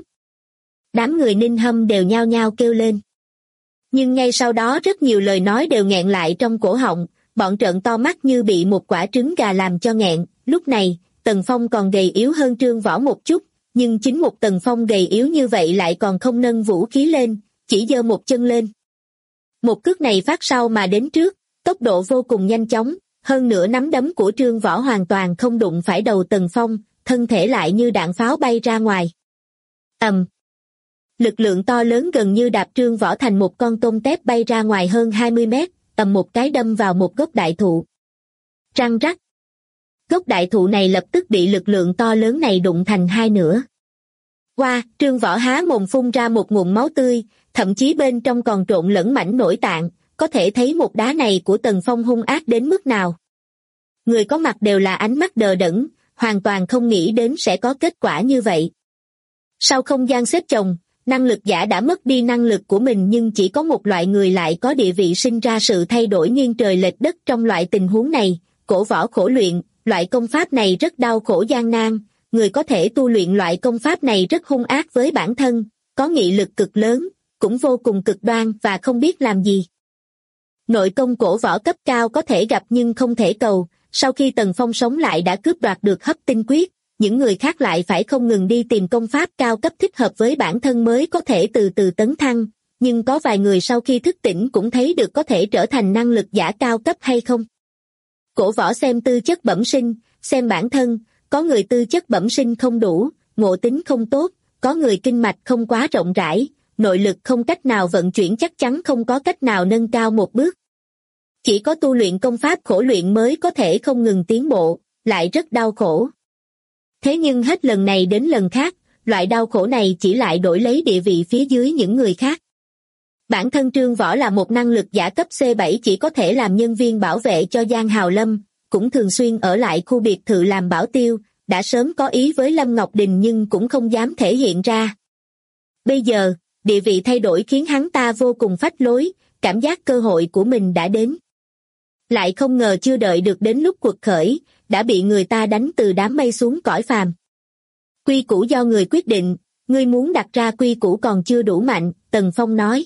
Đám người Ninh Hâm đều nhao nhao kêu lên. Nhưng ngay sau đó rất nhiều lời nói đều nghẹn lại trong cổ họng, bọn trợn to mắt như bị một quả trứng gà làm cho nghẹn. Lúc này, Tần Phong còn gầy yếu hơn Trương Võ một chút, nhưng chính một Tần Phong gầy yếu như vậy lại còn không nâng vũ khí lên, chỉ giơ một chân lên. Một cước này phát sau mà đến trước, tốc độ vô cùng nhanh chóng, hơn nữa nắm đấm của Trương Võ hoàn toàn không đụng phải đầu Tần Phong, thân thể lại như đạn pháo bay ra ngoài. Ầm. Lực lượng to lớn gần như đạp Trương Võ thành một con tôm tép bay ra ngoài hơn 20 mét, ầm một cái đâm vào một gốc đại thụ. Răng rắc. Gốc đại thụ này lập tức bị lực lượng to lớn này đụng thành hai nửa. Qua, Trương Võ há mồm phun ra một ngụm máu tươi, thậm chí bên trong còn trộn lẫn mảnh nội tạng, có thể thấy một đá này của Tần Phong hung ác đến mức nào. Người có mặt đều là ánh mắt đờ đẫn, hoàn toàn không nghĩ đến sẽ có kết quả như vậy. Sau không gian xếp chồng, năng lực giả đã mất đi năng lực của mình nhưng chỉ có một loại người lại có địa vị sinh ra sự thay đổi nghiêng trời lệch đất trong loại tình huống này, cổ võ khổ luyện, loại công pháp này rất đau khổ gian nan, người có thể tu luyện loại công pháp này rất hung ác với bản thân, có nghị lực cực lớn, cũng vô cùng cực đoan và không biết làm gì. Nội công cổ võ cấp cao có thể gặp nhưng không thể cầu, sau khi Tần Phong sống lại đã cướp đoạt được hấp tinh quyết, những người khác lại phải không ngừng đi tìm công pháp cao cấp thích hợp với bản thân mới có thể từ từ tấn thăng, nhưng có vài người sau khi thức tỉnh cũng thấy được có thể trở thành năng lực giả cao cấp hay không. Cổ võ xem tư chất bẩm sinh, xem bản thân, có người tư chất bẩm sinh không đủ, ngộ tính không tốt, có người kinh mạch không quá rộng rãi, nội lực không cách nào vận chuyển chắc chắn không có cách nào nâng cao một bước. Chỉ có tu luyện công pháp khổ luyện mới có thể không ngừng tiến bộ, lại rất đau khổ. Thế nhưng hết lần này đến lần khác, loại đau khổ này chỉ lại đổi lấy địa vị phía dưới những người khác. Bản thân Trương Võ là một năng lực giả cấp C7 chỉ có thể làm nhân viên bảo vệ cho Giang Hào Lâm, cũng thường xuyên ở lại khu biệt thự làm bảo tiêu, đã sớm có ý với Lâm Ngọc Đình nhưng cũng không dám thể hiện ra. Bây giờ, địa vị thay đổi khiến hắn ta vô cùng phách lối, cảm giác cơ hội của mình đã đến. Lại không ngờ chưa đợi được đến lúc quật khởi, đã bị người ta đánh từ đám mây xuống cõi phàm. Quy củ do người quyết định, ngươi muốn đặt ra quy củ còn chưa đủ mạnh, Tần Phong nói.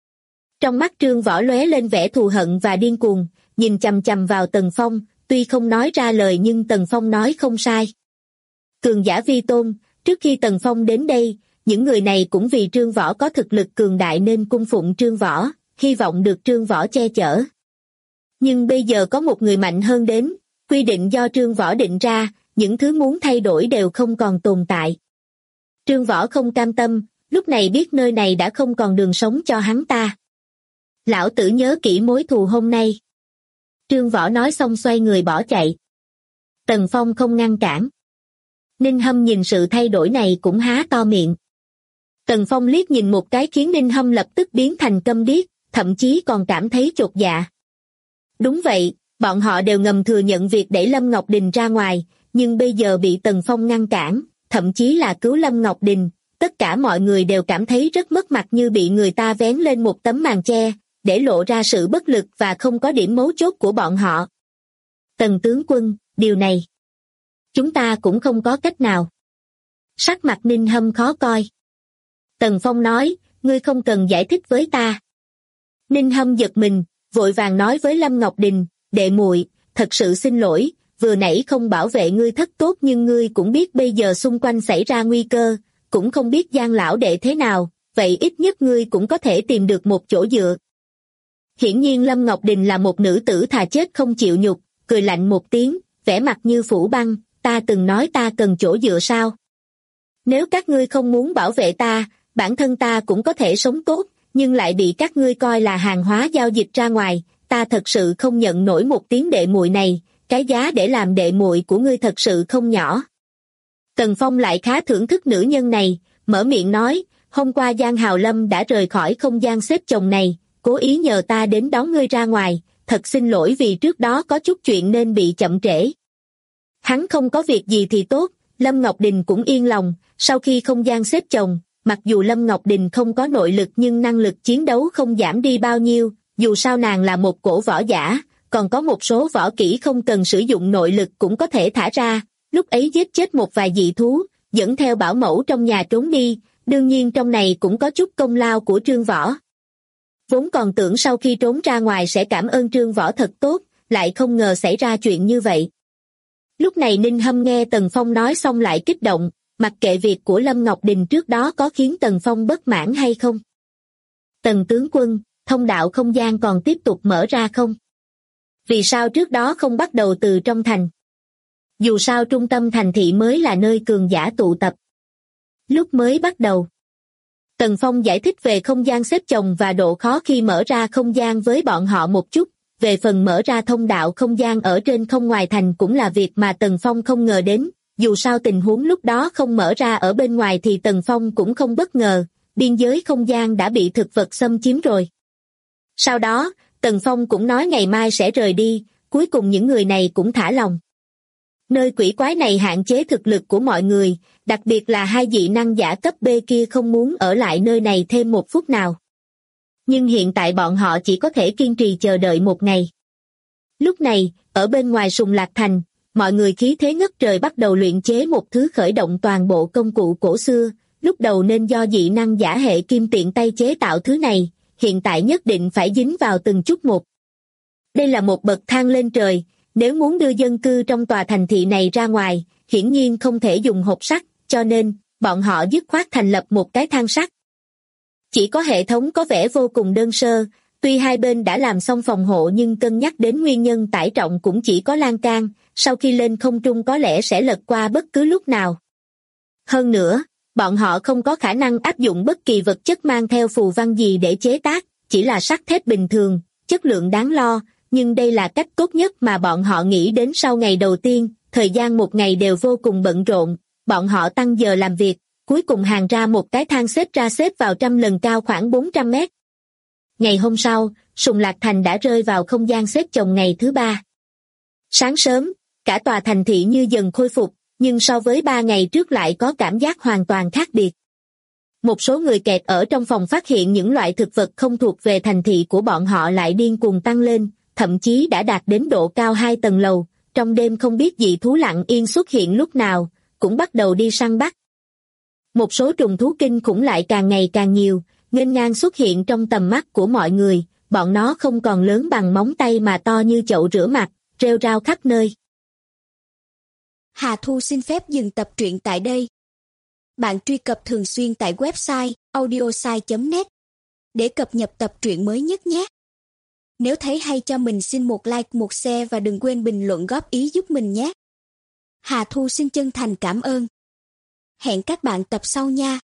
Trong mắt Trương Võ lóe lên vẻ thù hận và điên cuồng, nhìn chằm chằm vào Tần Phong, tuy không nói ra lời nhưng Tần Phong nói không sai. Cường giả vi tôn, trước khi Tần Phong đến đây, những người này cũng vì Trương Võ có thực lực cường đại nên cung phụng Trương Võ, hy vọng được Trương Võ che chở. Nhưng bây giờ có một người mạnh hơn đến, quy định do Trương Võ định ra, những thứ muốn thay đổi đều không còn tồn tại. Trương Võ không cam tâm, lúc này biết nơi này đã không còn đường sống cho hắn ta. Lão tử nhớ kỹ mối thù hôm nay. Trương Võ nói xong xoay người bỏ chạy. Tần Phong không ngăn cản. Ninh Hâm nhìn sự thay đổi này cũng há to miệng. Tần Phong liếc nhìn một cái khiến Ninh Hâm lập tức biến thành câm điếc, thậm chí còn cảm thấy chột dạ. Đúng vậy, bọn họ đều ngầm thừa nhận việc đẩy Lâm Ngọc Đình ra ngoài, nhưng bây giờ bị Tần Phong ngăn cản, thậm chí là cứu Lâm Ngọc Đình, tất cả mọi người đều cảm thấy rất mất mặt như bị người ta vén lên một tấm màn che, để lộ ra sự bất lực và không có điểm mấu chốt của bọn họ. Tần tướng quân, điều này, chúng ta cũng không có cách nào. Sắc mặt Ninh Hâm khó coi. Tần Phong nói, ngươi không cần giải thích với ta. Ninh Hâm giật mình, vội vàng nói với Lâm Ngọc Đình, đệ muội, thật sự xin lỗi, vừa nãy không bảo vệ ngươi thất tốt nhưng ngươi cũng biết bây giờ xung quanh xảy ra nguy cơ, cũng không biết Giang lão đệ thế nào, vậy ít nhất ngươi cũng có thể tìm được một chỗ dựa. Hiển nhiên Lâm Ngọc Đình là một nữ tử thà chết không chịu nhục, cười lạnh một tiếng, vẻ mặt như phủ băng, ta từng nói ta cần chỗ dựa sao? Nếu các ngươi không muốn bảo vệ ta, bản thân ta cũng có thể sống tốt, nhưng lại bị các ngươi coi là hàng hóa giao dịch ra ngoài, ta thật sự không nhận nổi một tiếng đệ muội này, cái giá để làm đệ muội của ngươi thật sự không nhỏ. Tần Phong lại khá thưởng thức nữ nhân này, mở miệng nói, hôm qua Giang Hào Lâm đã rời khỏi không gian xếp chồng này, cố ý nhờ ta đến đón ngươi ra ngoài, thật xin lỗi vì trước đó có chút chuyện nên bị chậm trễ. Hắn không có việc gì thì tốt, Lâm Ngọc Đình cũng yên lòng, sau khi không gian xếp chồng, mặc dù Lâm Ngọc Đình không có nội lực nhưng năng lực chiến đấu không giảm đi bao nhiêu, dù sao nàng là một cổ võ giả, còn có một số võ kỹ không cần sử dụng nội lực cũng có thể thả ra, lúc ấy giết chết một vài dị thú, dẫn theo bảo mẫu trong nhà trốn đi, đương nhiên trong này cũng có chút công lao của Trương Võ. Vốn còn tưởng sau khi trốn ra ngoài sẽ cảm ơn Trương Võ thật tốt, lại không ngờ xảy ra chuyện như vậy. Lúc này Ninh Hâm nghe Tần Phong nói xong lại kích động, mặc kệ việc của Lâm Ngọc Đình trước đó có khiến Tần Phong bất mãn hay không. Tần tướng quân, thông đạo không gian còn tiếp tục mở ra không? Vì sao trước đó không bắt đầu từ trong thành? Dù sao trung tâm thành thị mới là nơi cường giả tụ tập. Lúc mới bắt đầu, Tần Phong giải thích về không gian xếp chồng và độ khó khi mở ra không gian với bọn họ một chút. Về phần mở ra thông đạo không gian ở trên không ngoài thành cũng là việc mà Tần Phong không ngờ đến, dù sao tình huống lúc đó không mở ra ở bên ngoài thì Tần Phong cũng không bất ngờ, biên giới không gian đã bị thực vật xâm chiếm rồi. Sau đó, Tần Phong cũng nói ngày mai sẽ rời đi, cuối cùng những người này cũng thả lòng. Nơi quỷ quái này hạn chế thực lực của mọi người, đặc biệt là hai dị năng giả cấp B kia không muốn ở lại nơi này thêm một phút nào. Nhưng hiện tại bọn họ chỉ có thể kiên trì chờ đợi một ngày. Lúc này, ở bên ngoài Sùng Lạc Thành, mọi người khí thế ngất trời bắt đầu luyện chế một thứ khởi động toàn bộ công cụ cổ xưa, lúc đầu nên do dị năng giả hệ kim tiện tay chế tạo thứ này, hiện tại nhất định phải dính vào từng chút một. Đây là một bậc thang lên trời, nếu muốn đưa dân cư trong tòa thành thị này ra ngoài, hiển nhiên không thể dùng hộp sắt, cho nên, bọn họ dứt khoát thành lập một cái thang sắt. Chỉ có hệ thống có vẻ vô cùng đơn sơ, tuy hai bên đã làm xong phòng hộ nhưng cân nhắc đến nguyên nhân tải trọng cũng chỉ có lan can, sau khi lên không trung có lẽ sẽ lật qua bất cứ lúc nào. Hơn nữa, bọn họ không có khả năng áp dụng bất kỳ vật chất mang theo phù văn gì để chế tác, chỉ là sắt thép bình thường, chất lượng đáng lo, nhưng đây là cách tốt nhất mà bọn họ nghĩ đến sau ngày đầu tiên, thời gian một ngày đều vô cùng bận rộn, bọn họ tăng giờ làm việc. Cuối cùng hàng ra một cái thang xếp vào 100 lần cao khoảng 400 mét. Ngày hôm sau, Sùng Lạc Thành đã rơi vào không gian xếp chồng ngày thứ 3. Sáng sớm, cả tòa thành thị như dần khôi phục, nhưng so với 3 ngày trước lại có cảm giác hoàn toàn khác biệt. Một số người kẹt ở trong phòng phát hiện những loại thực vật không thuộc về thành thị của bọn họ lại điên cuồng tăng lên, thậm chí đã đạt đến độ cao 2 tầng lầu, trong đêm không biết dị thú lặng yên xuất hiện lúc nào, cũng bắt đầu đi săn bắt. Một số trùng thú kinh khủng lại càng ngày càng nhiều, nghênh ngang xuất hiện trong tầm mắt của mọi người, bọn nó không còn lớn bằng móng tay mà to như chậu rửa mặt, rêu rao khắp nơi. Hà Thu xin phép dừng tập truyện tại đây. Bạn truy cập thường xuyên tại website audiosai.net để cập nhật tập truyện mới nhất nhé. Nếu thấy hay cho mình xin một like, một share và đừng quên bình luận góp ý giúp mình nhé. Hà Thu xin chân thành cảm ơn. Hẹn các bạn tập sau nha.